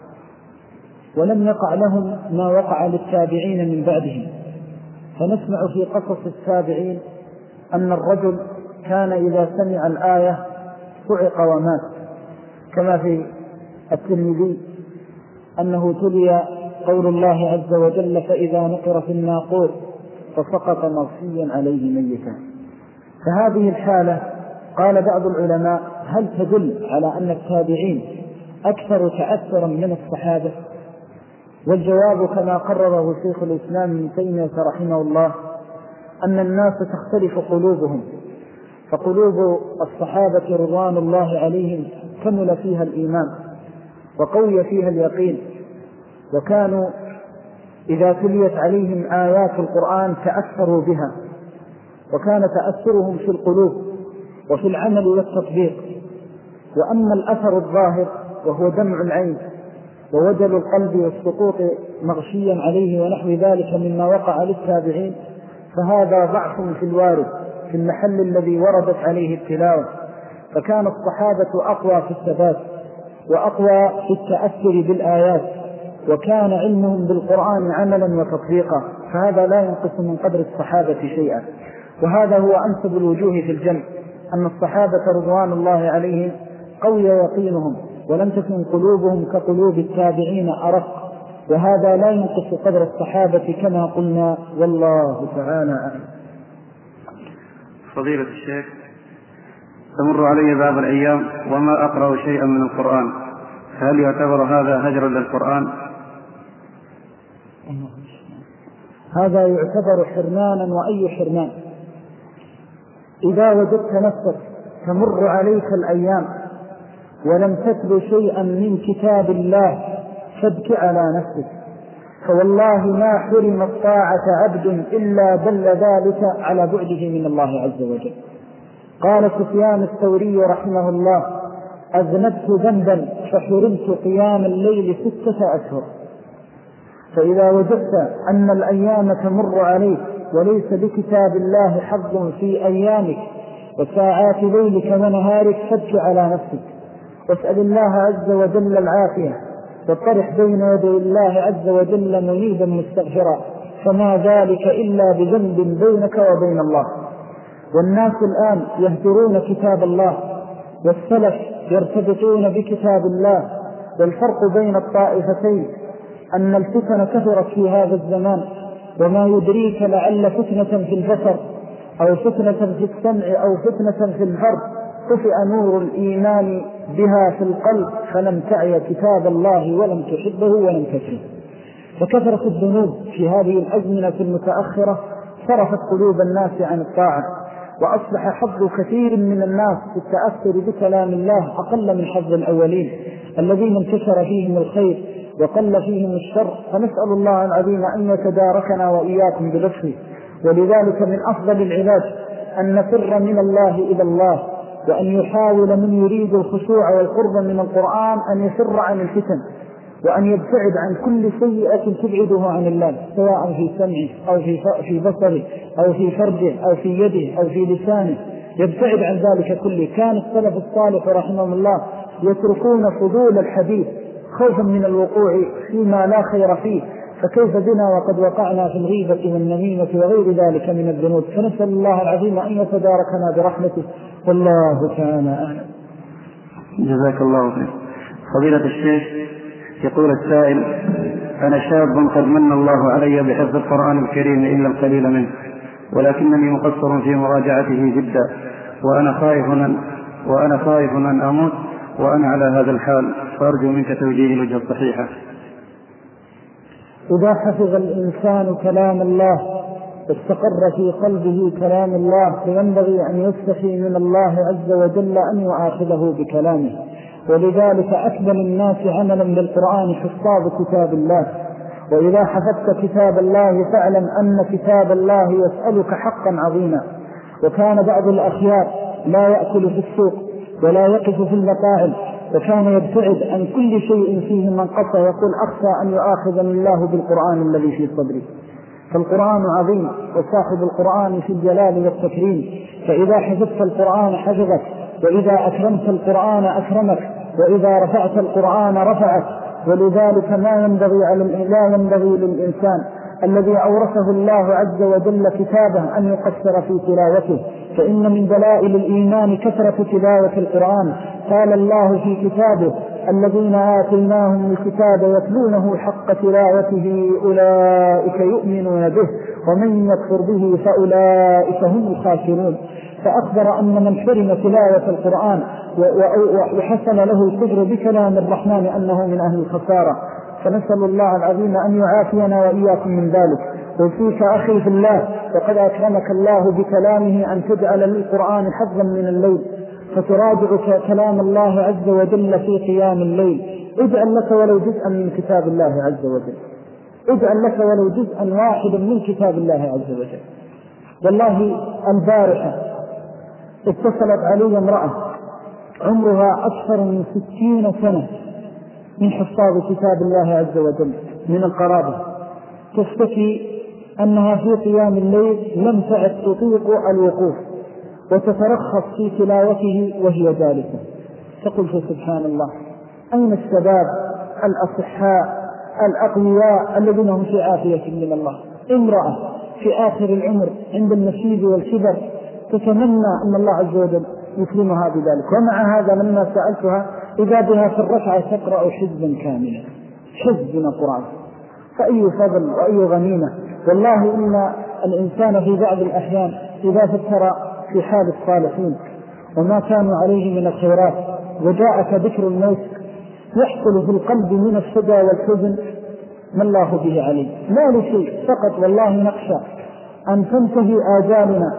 ولم يقع لهم ما وقع للتابعين من بعدهم. فنسمع في قصص التابعين أن الرجل كان إذا سمع الآية صعق ومات، كما في الترمذي أنه تلي قول الله عز وجل: فإذا نقر في الناقور فسقط مغشيا عليه ميتا. فهذه الحالة قال بعض العلماء: هل تدل على أن التابعين أكثر تأثرا من الصحابة؟ والجواب كما قرره شيخ الإسلام ابن تيمية رحمه الله أن الناس تختلف قلوبهم، فقلوب الصحابة رضوان الله عليهم كمل فيها الإيمان وقوي فيها اليقين، وكانوا إذا تليت عليهم آيات القرآن تأثروا بها، وكان تأثرهم في القلوب وفي العمل والتطبيق. وأما الأثر الظاهر وهو دمع العين ووجل القلب والسقوط مغشيا عليه ونحو ذلك مما وقع للتابعين، فهذا ضعف في الوارد في المحل الذي وردت عليه التلاوة. فكان الصحابة أقوى في الثبات وأقوى في التأثر بالآيات، وكان علمهم بالقرآن عملا وتطبيقا، فهذا لا ينقص من قدر الصحابة شيئا. وهذا هو أنسب الوجوه في الجمع، أن الصحابة رضوان الله عليهم قوي يقينهم ولم تكن قلوبهم كقلوب التابعين أرق، وهذا لا ينقص قدر الصحابة كما قلنا، والله تعالى أعلم. فضيلة الشيخ، تمر علي بعض الأيام وما أقرأ شيئا من القرآن، هل يعتبر هذا هجرا للقرآن؟ هذا يعتبر حرمانا، وأي حرمان، إذا وجدت نفسك تمر عليك الأيام ولم تتل شيئا من كتاب الله فابك على نفسك، فوالله ما حرم الطاعة عبد إلا دل ذلك على بعده من الله عز وجل. قال سفيان الثوري رحمه الله: أذنبت ذنبا فحرمت قيام الليل ستة أشهر. فإذا وجدت أن الأيام تمر عليك وليس بكتاب الله حظ في أيامك وساعات ليلك ونهارك فابك على نفسك، واسأل الله عز وجل العافية، وطرح بين يدي الله عز وجل منيبا مستغفرا، فما ذلك إلا بذنب بينك وبين الله. والناس الآن يهجرون كتاب الله، والسلف يرتبطون بكتاب الله. والفرق بين الطائفتين أن الفتن كثرت في هذا الزمان، وما يدريك لعل فتنة في البصر أو فتنة في السمع أو فتنة في الفرد طفئ نور الإيمان بها في القلب فلم تعي كتاب الله ولم تحبه ولم تكره. فكثرة الذنوب في هذه الأزمنة المتأخرة صرفت قلوب الناس عن الطاعة، وأصبح حظ كثير من الناس في التأثر بكلام الله أقل من حظ الأولين الذين انتشر فيهم الخير وقل فيهم الشر. فنسأل الله العظيم أن يتداركنا وإياكم بلطفه. ولذلك من أفضل العلاج أن نفر من الله إلى الله، وأن يحاول من يريد الخشوع والقرب من القرآن أن يفر عن الفتن، وأن يبتعد عن كل سيئة تبعده عن الله، سواء في سمعه أو في بصره أو في فرجه أو في يده أو في لسانه، يبتعد عن ذلك كله. كان السلف الصالح رحمهم الله يتركون فضول الحديث خوفا من الوقوع فيما لا خير فيه، فكيف بنا وقد وقعنا في الغيبة والنميمة وغير ذلك من الذنوب. فنسأل الله العظيم أن يتداركنا برحمته، والله تعالى أعلم. جزاك الله خير. فضيلة الشيخ، يقول السائل: أنا شاب قد من الله علي بحفظ القرآن الكريم إلا القليل منه، ولكنني مقصر في مراجعته جدا، وأنا خائف وأنا خائف أن أموت وأنا على هذا الحال، فأرجو منك توجيه الوجه الصحيحة. إذا حفظ الإنسان كلام الله استقر في قلبه كلام الله، فينبغي أن يستحي من الله عز وجل أن يؤاخذه بكلامه. ولذلك أكمل الناس عملا بالقرآن حفاظ كتاب الله. وإذا حفظت كتاب الله فاعلم أن كتاب الله يسألك حقا عظيما. وكان بعض الأخيار لا يأكل في السوق ولا يقف في المطاعم، وكان يبتعد عن كل شيء فيه منقصة، يقول: أخشى أن يؤاخذني الله بالقرآن الذي في صدري. فالقرآن عظيم، وصاحب القرآن في الجلال والتكريم. فإذا حفظت القرآن حفظك، وإذا أكرمت القرآن أكرمك، وإذا رفعت القرآن رفعك. ولذلك ما ينبغي على لا ينبغي للإنسان الذي أورثه الله عز وجل كتابه أن يقصر في تلاوته، فإن من دلائل الإيمان كثرة تلاوة القرآن. قال الله في كتابه: الذين آتيناهم الكتاب يتلونه حق تلاوته أولئك يؤمنون به ومن يكفر به فأولئك هم الخاسرون. فأخبر أن من حرم تلاوة القرآن وحسن له الكفر بكلام الرحمن أنه من أهل الخسارة. فنسأل الله العظيم أن يعافينا وإياكم من ذلك. وفيك أخي في الله، وقد أكرمك الله بكلامه أن تجعل للقرآن حظا من الليل، فتراجع كلام الله عز وجل في قيام الليل. اجعل لك ولو جزءا من كتاب الله عز وجل، اجعل لك ولو جزءا واحدا من كتاب الله عز وجل. والله البارحة اتصلت علي امرأة عمرها أكثر من ستين سنة من حفاظ كتاب الله عز وجل من القرابة، تشتكي أنها في قيام الليل لم تعد تطيق الوقوف وتترخص في تلاوته وهي جالسة. فقلت: سبحان الله، أين الشباب الأصحاء الأقوياء الذين هم في عافية من الله؟ امرأة في آخر العمر عند النشيب والكبر تتمنى أن الله عز وجل يكرمها بذلك. ومع هذا لما سألتها إذا بها في الركعة تقرأ حزبا كاملا، حزب من القرآن، فأي فضل وأي غنيمة. والله إن الإنسان في بعض الأحيان إذا فكر في حال الصالحين وما كانوا عليه من الخيرات وجاءك ذكر الموت يحصل في القلب من الشجا والحزن ما الله به عليه، لا لشيء، فقط والله نخشى أن تنتهي آجالنا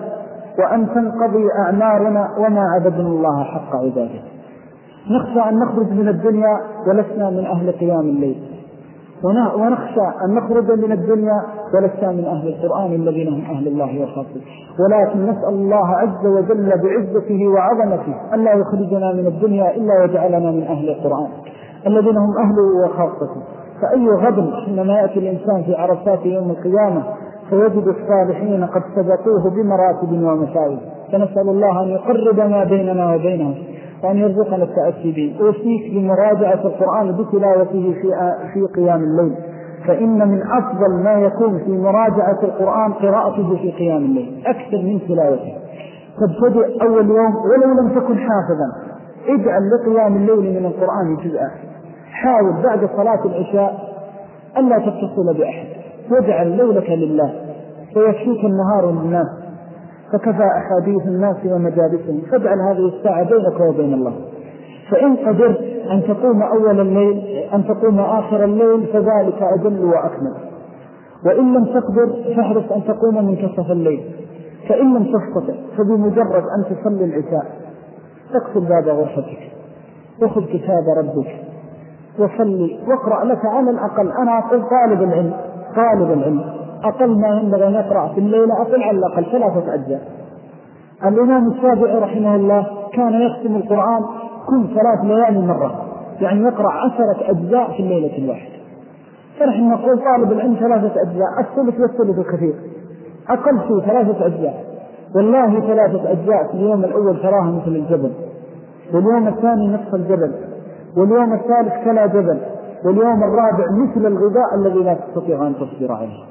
وأن تنقضي أعمارنا وما عبدنا الله حق عباده. نخشى أن نخرج من الدنيا ولسنا من أهل قيام الليل، ونخشى أن نخرج من الدنيا ولسنا من أهل القرآن الذين هم أهل الله وخاصته، ولكن نسأل الله عز وجل بعزته وعظمته أن لا يخرجنا من الدنيا إلا وجعلنا من أهل القرآن الذين هم أهله وخاصته. فأي غد حينما يأتي الإنسان في عرصات يوم القيامة فيجد الصالحين قد سبقوه بمراتب ومساوئ، فنسأل الله أن يقرب ما بيننا وبينهم وأن يرزقنا التأسي به. أوصيك بمراجعة القرآن بتلاوته في في قيام الليل، فإن من أفضل ما يكون في مراجعة القرآن قراءته في قيام الليل أكثر من تلاوته. تبتدئ أول يوم ولو لم تكن حافظا، اجعل لقيام الليل من القرآن جزءا. حاول بعد صلاة العشاء ألا تتصل بأحد، واجعل ليلك لله فيكفيك النهار للناس، فكفى أحاديث الناس ومجالسهم، فاجعل هذه الساعة بينك وبين الله. فإن قدرت أن تقوم أول الليل أن تقوم آخر الليل فذلك أجل وأكمل، وإن لم تقدر فاحرص أن تقوم منتصف الليل. فإن لم تستطع فبمجرد أن تصلي العشاء تقفل باب غرفتك وخذ كتاب ربك وصلي واقرأ لك على الأقل. أنا أقول طالب العلم طالب العلم أقل ما ينبغي أن يقرأ في الليلة أقل على الأقل ثلاثة أجزاء. الإمام الشافعي رحمه الله كان يختم القرآن كل ثلاث ليالي مرة، يعني يقرأ عشرة أجزاء في الليلة الواحدة. فنحن نقول طالب العلم ثلاثة أجزاء، الثلث والثلث كثير، أقل شيء ثلاثة أجزاء. والله ثلاثة أجزاء في اليوم الأول تراها مثل الجبل، واليوم الثاني نصف الجبل، واليوم الثالث كلا جبل، واليوم الرابع مثل الغذاء الذي لا تستطيع أن تصبر عليه.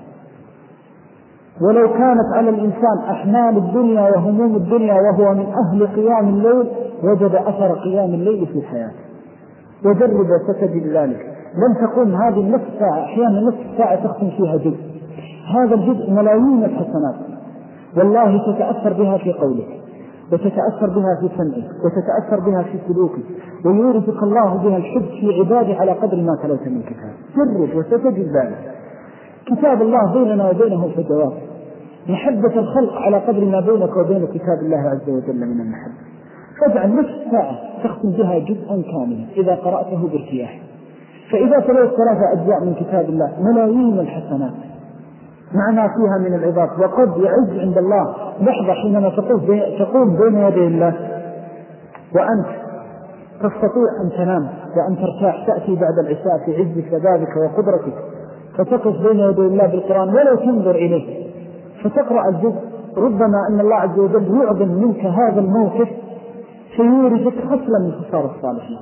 ولو كانت على الإنسان أحمال الدنيا وهموم الدنيا وهو من أهل قيام الليل وجد أثر قيام الليل في حياته. وجرب ستجد ذلك. لن تقوم هذه النصف ساعة، أحيانا نصف ساعة تختم فيها جزء، هذا الجزء ملايين الحسنات، والله تتأثر بها في قولك، وتتأثر بها في سمعك، وتتأثر بها في سلوكك، ويورثك الله بها الحب في عباده على قدر ما تلوت من كتاب. جرب وستجد ذلك. كتاب الله بيننا وبينه فجوات، محبة الخلق على قدر ما بينك وبين كتاب الله عز وجل من المحبة. فاجعل نصف ساعة تختم بها جزءا كاملا إذا قرأته بارتياح. فإذا تلوت ثلاثة أجزاء من كتاب الله ملايين الحسنات مع ما فيها من العظات. وقد يعز عند الله لحظة حينما تقوم بين يدي الله وأنت تستطيع أن تنام وأن ترتاح، تأتي بعد العشاء في عز شبابك وقدرتك فتقف بين يدي الله بالقرآن ولو تنظر إليه فتقرأ الجزء. ربما أن الله عز وجل يعظم منك هذا الموقف فيورثك خصلا من خصال الصالحين،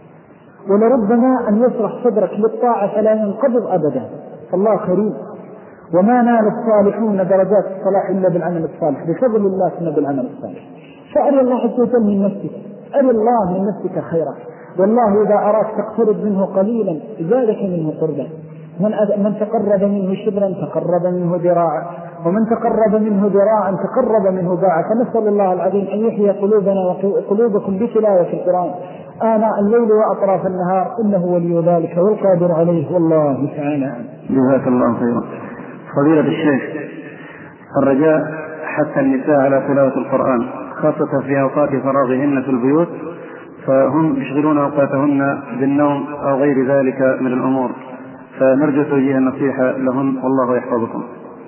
ولربما أن يشرح صدرك للطاعة فلا ينقبض أبدا. فالله كريم، وما نال الصالحون درجات الصلاح إلا بالعمل الصالح، بفضل الله كنا بالعمل الصالح. فأري الله عز وجل من نفسك، أري الله من نفسك خيرا، والله إذا أراك تقترب منه قليلا زادك منه قربا. من, من تقرب منه شبرا تقرب منه ذراعا، ومن تقرب منه ذراعا تقرب منه باعا. فنسأل الله العظيم أن يحيي قلوبنا وقلوبكم بتلاوة القرآن آناء الليل وأطراف النهار، إنه ولي ذلك والقادر عليه، والله تعالى. جزاك الله خيرا. فضيلة الشيخ، الرجاء حتى النساء على تلاوة القرآن خاصة في أوقات فراغهن في البيوت، فهم يشغلون أوقاتهن بالنوم أو غير ذلك من الأمور، فنرجو توجيه النصيحة لهم والله يحفظكم.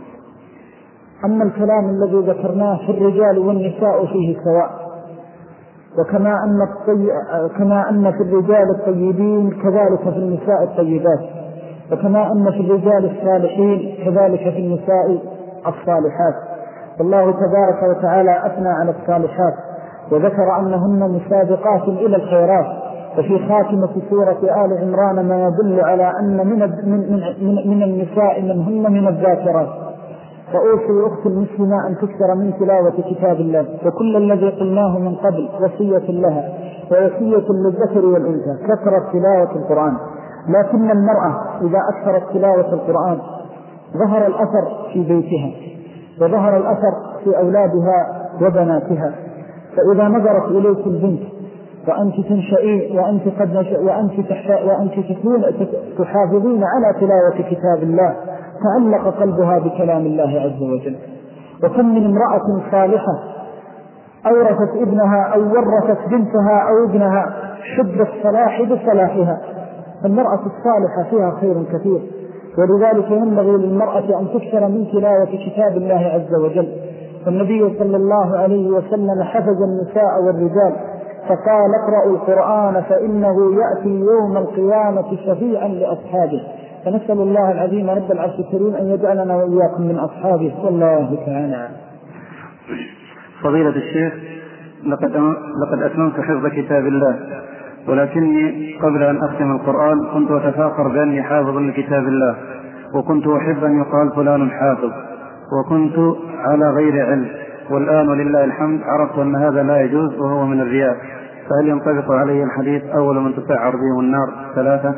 أما الكلام الذي ذكرناه في الرجال والنساء فيه سواء، وكما أن, الطي... كما أن في الرجال الطيبين كذلك في النساء الطيبات، وكما أن في الرجال الصالحين كذلك في النساء الصالحات. والله تبارك وتعالى أثنى على الصالحات وذكر أنهن مسابقات إلى الخيرات. وفي خاتمة سورة آل عمران ما يدل على أن من, من, من, من النساء من هن من الذاكرات. فأوصي أخت المسلمة أن تكثر من تلاوة كتاب الله، وكل الذي قلناه من قبل وصية لها ووصية للذكر والأنثى كثرت تلاوة القرآن. لكن المرأة إذا أكثرت تلاوة القرآن ظهر الأثر في بيتها وظهر الأثر في أولادها وبناتها. فإذا نظرت إليك البنت وأنت تنشئين وأنت قد نشأ وأنت وأنت تحافظين على تلاوة كتاب الله تعلق قلبها بكلام الله عز وجل. وكم من امرأة صالحة أورثت ابنها أو ورثت بنتها أو ابنها حب الصلاح بصلاحها. المرأة الصالحة فيها خير كثير، ولذلك ينبغي للمرأة أن تكثر من تلاوة كتاب الله عز وجل. فالنبي صلى الله عليه وسلم حفظ النساء والرجال فقال: اقرأوا القرآن فإنه يأتي يوم القيامة شفيعا لأصحابه. فنسأل الله العظيم رب العرش الكريم أن يجعلنا وإياكم من أصحابه، والله تعالى. فضيلة الشيخ، لقد لقد أتممت حفظ كتاب الله، ولكني قبل أن أختم القرآن كنت أتفاخر بأني حافظ لكتاب الله، وكنت أحب أن يقال فلان حافظ، وكنت على غير علم، والآن ولله الحمد عرفت أن هذا لا يجوز وهو من الرياء. فهل ينطبق عليه الحديث أول من تسعر بهم النار ثلاثة؟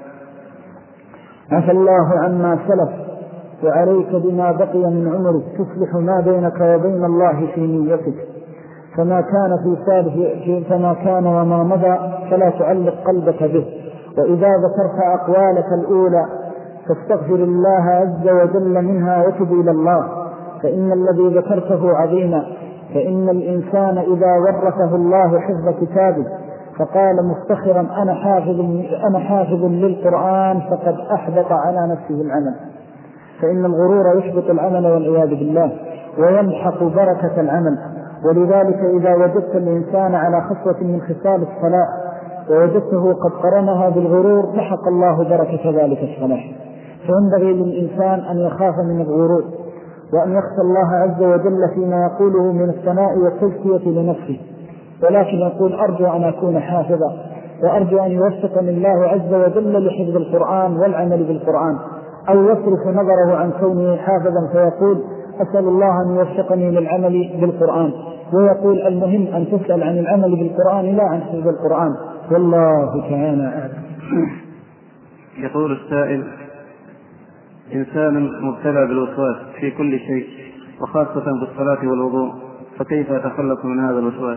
عفى الله عما سلف، وعليك بما بقي من عمرك تصلح ما بينك وبين الله في نيتك، فما كان في سالف فما كان وما مضى فلا تعلق قلبك به. وإذا ذكرت أقوالك الأولى فاستغفر الله عز وجل منها وتب إلى الله، فإن الذي ذكرته عظيما. فإن الإنسان إذا ورثه الله حفظ كتابه فقال مفتخرا: أنا حافظ, أنا حافظ للقرآن، فقد أحبط على نفسه العمل. فإن الغرور يحبط العمل والعياذ بالله ويمحق بركة العمل. ولذلك إذا وجدت الإنسان على خصلة من خصال الصلاح ووجدته قد قرنها بالغرور محق الله بركة ذلك الصلاح. فينبغي للإنسان أن يخاف من الغرور، وأن يخشى الله عز وجل فيما يقوله من الثناء والتزكية لنفسه، ولكن يقول: أرجو أن أكون حافظا، وأرجو أن يوفقني الله عز وجل لحفظ القرآن والعمل بالقرآن، أو يصرف نظره عن كونه حافظا فيقول: أسأل الله أن يوفقني للعمل بالقرآن. ويقول: المهم أن تسأل عن العمل بالقرآن لا عن حفظ القرآن، والله تعالى أعلم. يقول السائل: إنسان مبتلى بالوسواس في كل شيء وخاصة بالصلاة والوضوء، فكيف أتخلص من هذا الوسواس؟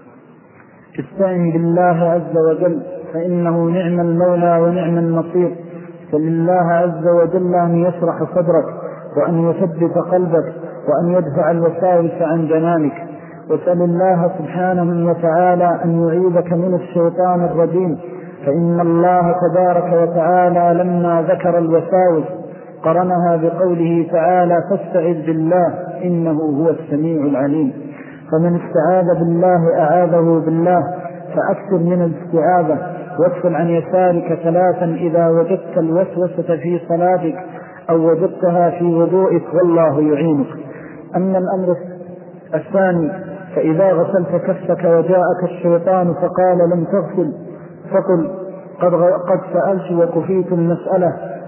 استعن بالله عز وجل، فإنه نعم المولى ونعم النصير. فلله عز وجل أن يشرح صدرك، وأن يثبت قلبك، وأن يدفع الوساوس عن جنانك. وسأل الله سبحانه وتعالى أن يعيذك من الشيطان الرجيم، فإن الله تبارك وتعالى لما ذكر الوساوس قرنها بقوله تعالى: فاستعذ بالله إنه هو السميع العليم. فمن استعاذ بالله أعاذه بالله، فأكثر من الاستعاذة. وادخل عن يسارك ثلاثا إذا وجدت الوسوسة في صلاتك أو وجدتها في وضوئك، والله يعينك. أما الأمر الثاني، فإذا غسلت كفك وجاءك الشيطان فقال: لم تغسل، فقل: قد, قد سألت وكفيت المسألة،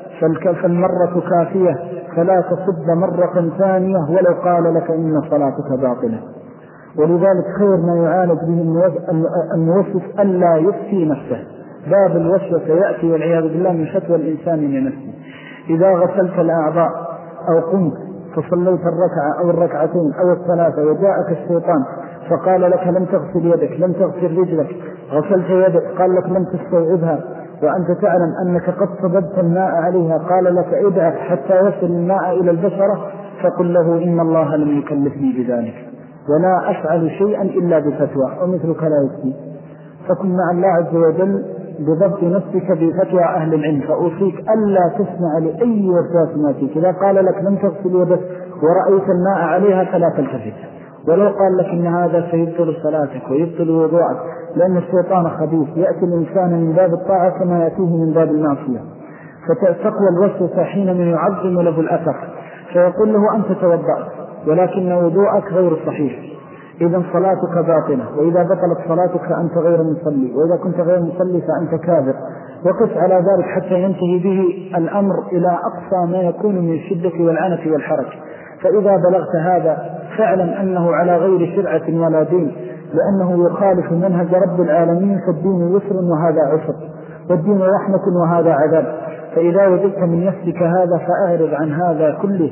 فالمرة كافية، فلا تصد مرة ثانية ولو قال لك إن صلاتك باطلة. ولذلك خير ما يعالج به الموسوس ألا يفتي نفسه. باب الوسوسة يأتي والعياذ بالله من فتوى الإنسان لنفسه. إذا غسلت الأعضاء أو قمت فصليت الركعة أو الركعتين أو الثلاثة وجاءك الشيطان فقال لك: لم تغسل يدك، لم تغسل رجلك، غسلت يدك، قال لك: لم تستوعبها، وأنت تعلم أنك قد صببت الماء عليها، قال لك: ادعك حتى يصل الماء إلى البشرة، فقل له: إن الله لم يكلفني بذلك، ولا أفعل شيئا إلا بفتوى، ومثلك لا يكفي. فكن مع الله عز وجل بضبط نفسك بفتوى أهل العلم. فأوصيك ألا تسمع لأي وسواس ما فيك. إذا قال لك: لم تغسل يدك ورأيت الماء عليها فلا تلتفت، ولو قال لك إن هذا سيبطل صلاتك ويبطل وضوءك، لأن الشيطان خبيث يأتي الإنسان من باب الطاعة كما يأتيه من باب المعصية. فتقوى الوسوسة حينما يعظم له الأثر، فيقول له: أنت توضأت ولكن وضوءك غير صحيح، إذن صلاتك باطلة، وإذا بطلت صلاتك فأنت غير مصلي، وإذا كنت غير مصلي فأنت كافر. وقف على ذلك حتى ينتهي به الأمر إلى أقصى ما يكون من الشدة والعنف والحرج. فإذا بلغت هذا فاعلم أنه على غير شرعة ولا دين، لأنه يخالف منهج رب العالمين، فالدين يسر وهذا عسر، والدين رحمة وهذا عذاب. فإذا وجدت من نفسك هذا فأعرض عن هذا كله،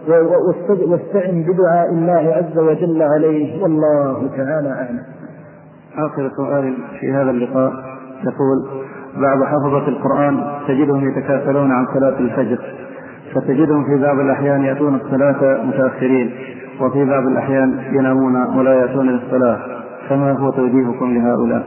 واستعن بدعاء الله عز وجل عليه، والله تعالى أعلم. آخر سؤال في هذا اللقاء يقول: بعض حفظة القرآن تجدهم يتكاسلون عن صلاة الفجر، فتجدهم في بعض الأحيان يأتون الصلاة متأخرين، وفي بعض الأحيان ينامون ولا يأتون للصلاة، فما هو توجيهكم لهؤلاء؟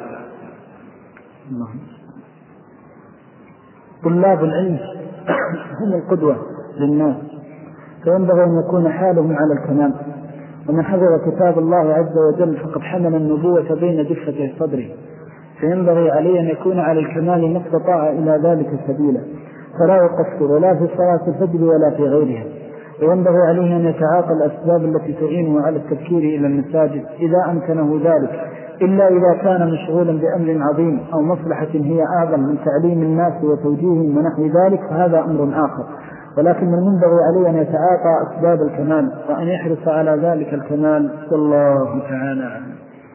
طلاب العلم هم القدوة للناس، فينبغي أن يكون حالهم على الكمال، ومن حفظ كتاب الله عز وجل فقد حمل النبوة بين دفة صدره، فينبغي عليه أن يكون على الكمال ما استطاع إلى ذلك سبيلا، فلا يقصر لا في صلاة الفجر ولا في غيرها. وينبغي عليه أن يتعاطى الأسباب التي تعينه على التبكير إلى المساجد إذا أمكنه ذلك، إلا إذا كان مشغولا بأمر عظيم أو مصلحة هي أعظم من تعليم الناس وتوجيههم ونحو ذلك، فهذا أمر آخر. ولكن المنبغي عليه أن يتعاطى أسباب الكمال وأن يحرص على ذلك الكمال، والله تعالى أعلم.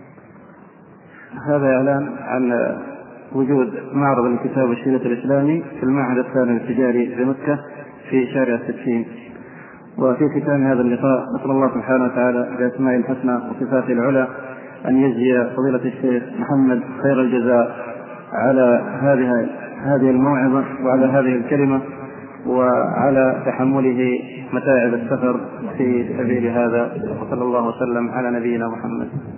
هذا إعلان عن وجود معرض الكتاب والشريط الإسلامي في المعهد الثانوي التجاري بمكة في شارع الستين. وفي ختام هذا اللقاء نسأل الله سبحانه وتعالى بأسمائه الحسنى وصفاته العلى أن يجزي فضيلة الشيخ محمد خير الجزاء على هذه هذه الموعظة وعلى هذه الكلمة وعلى تحمله متاعب السفر في سبيل هذا، وصلى الله وسلم على نبينا محمد.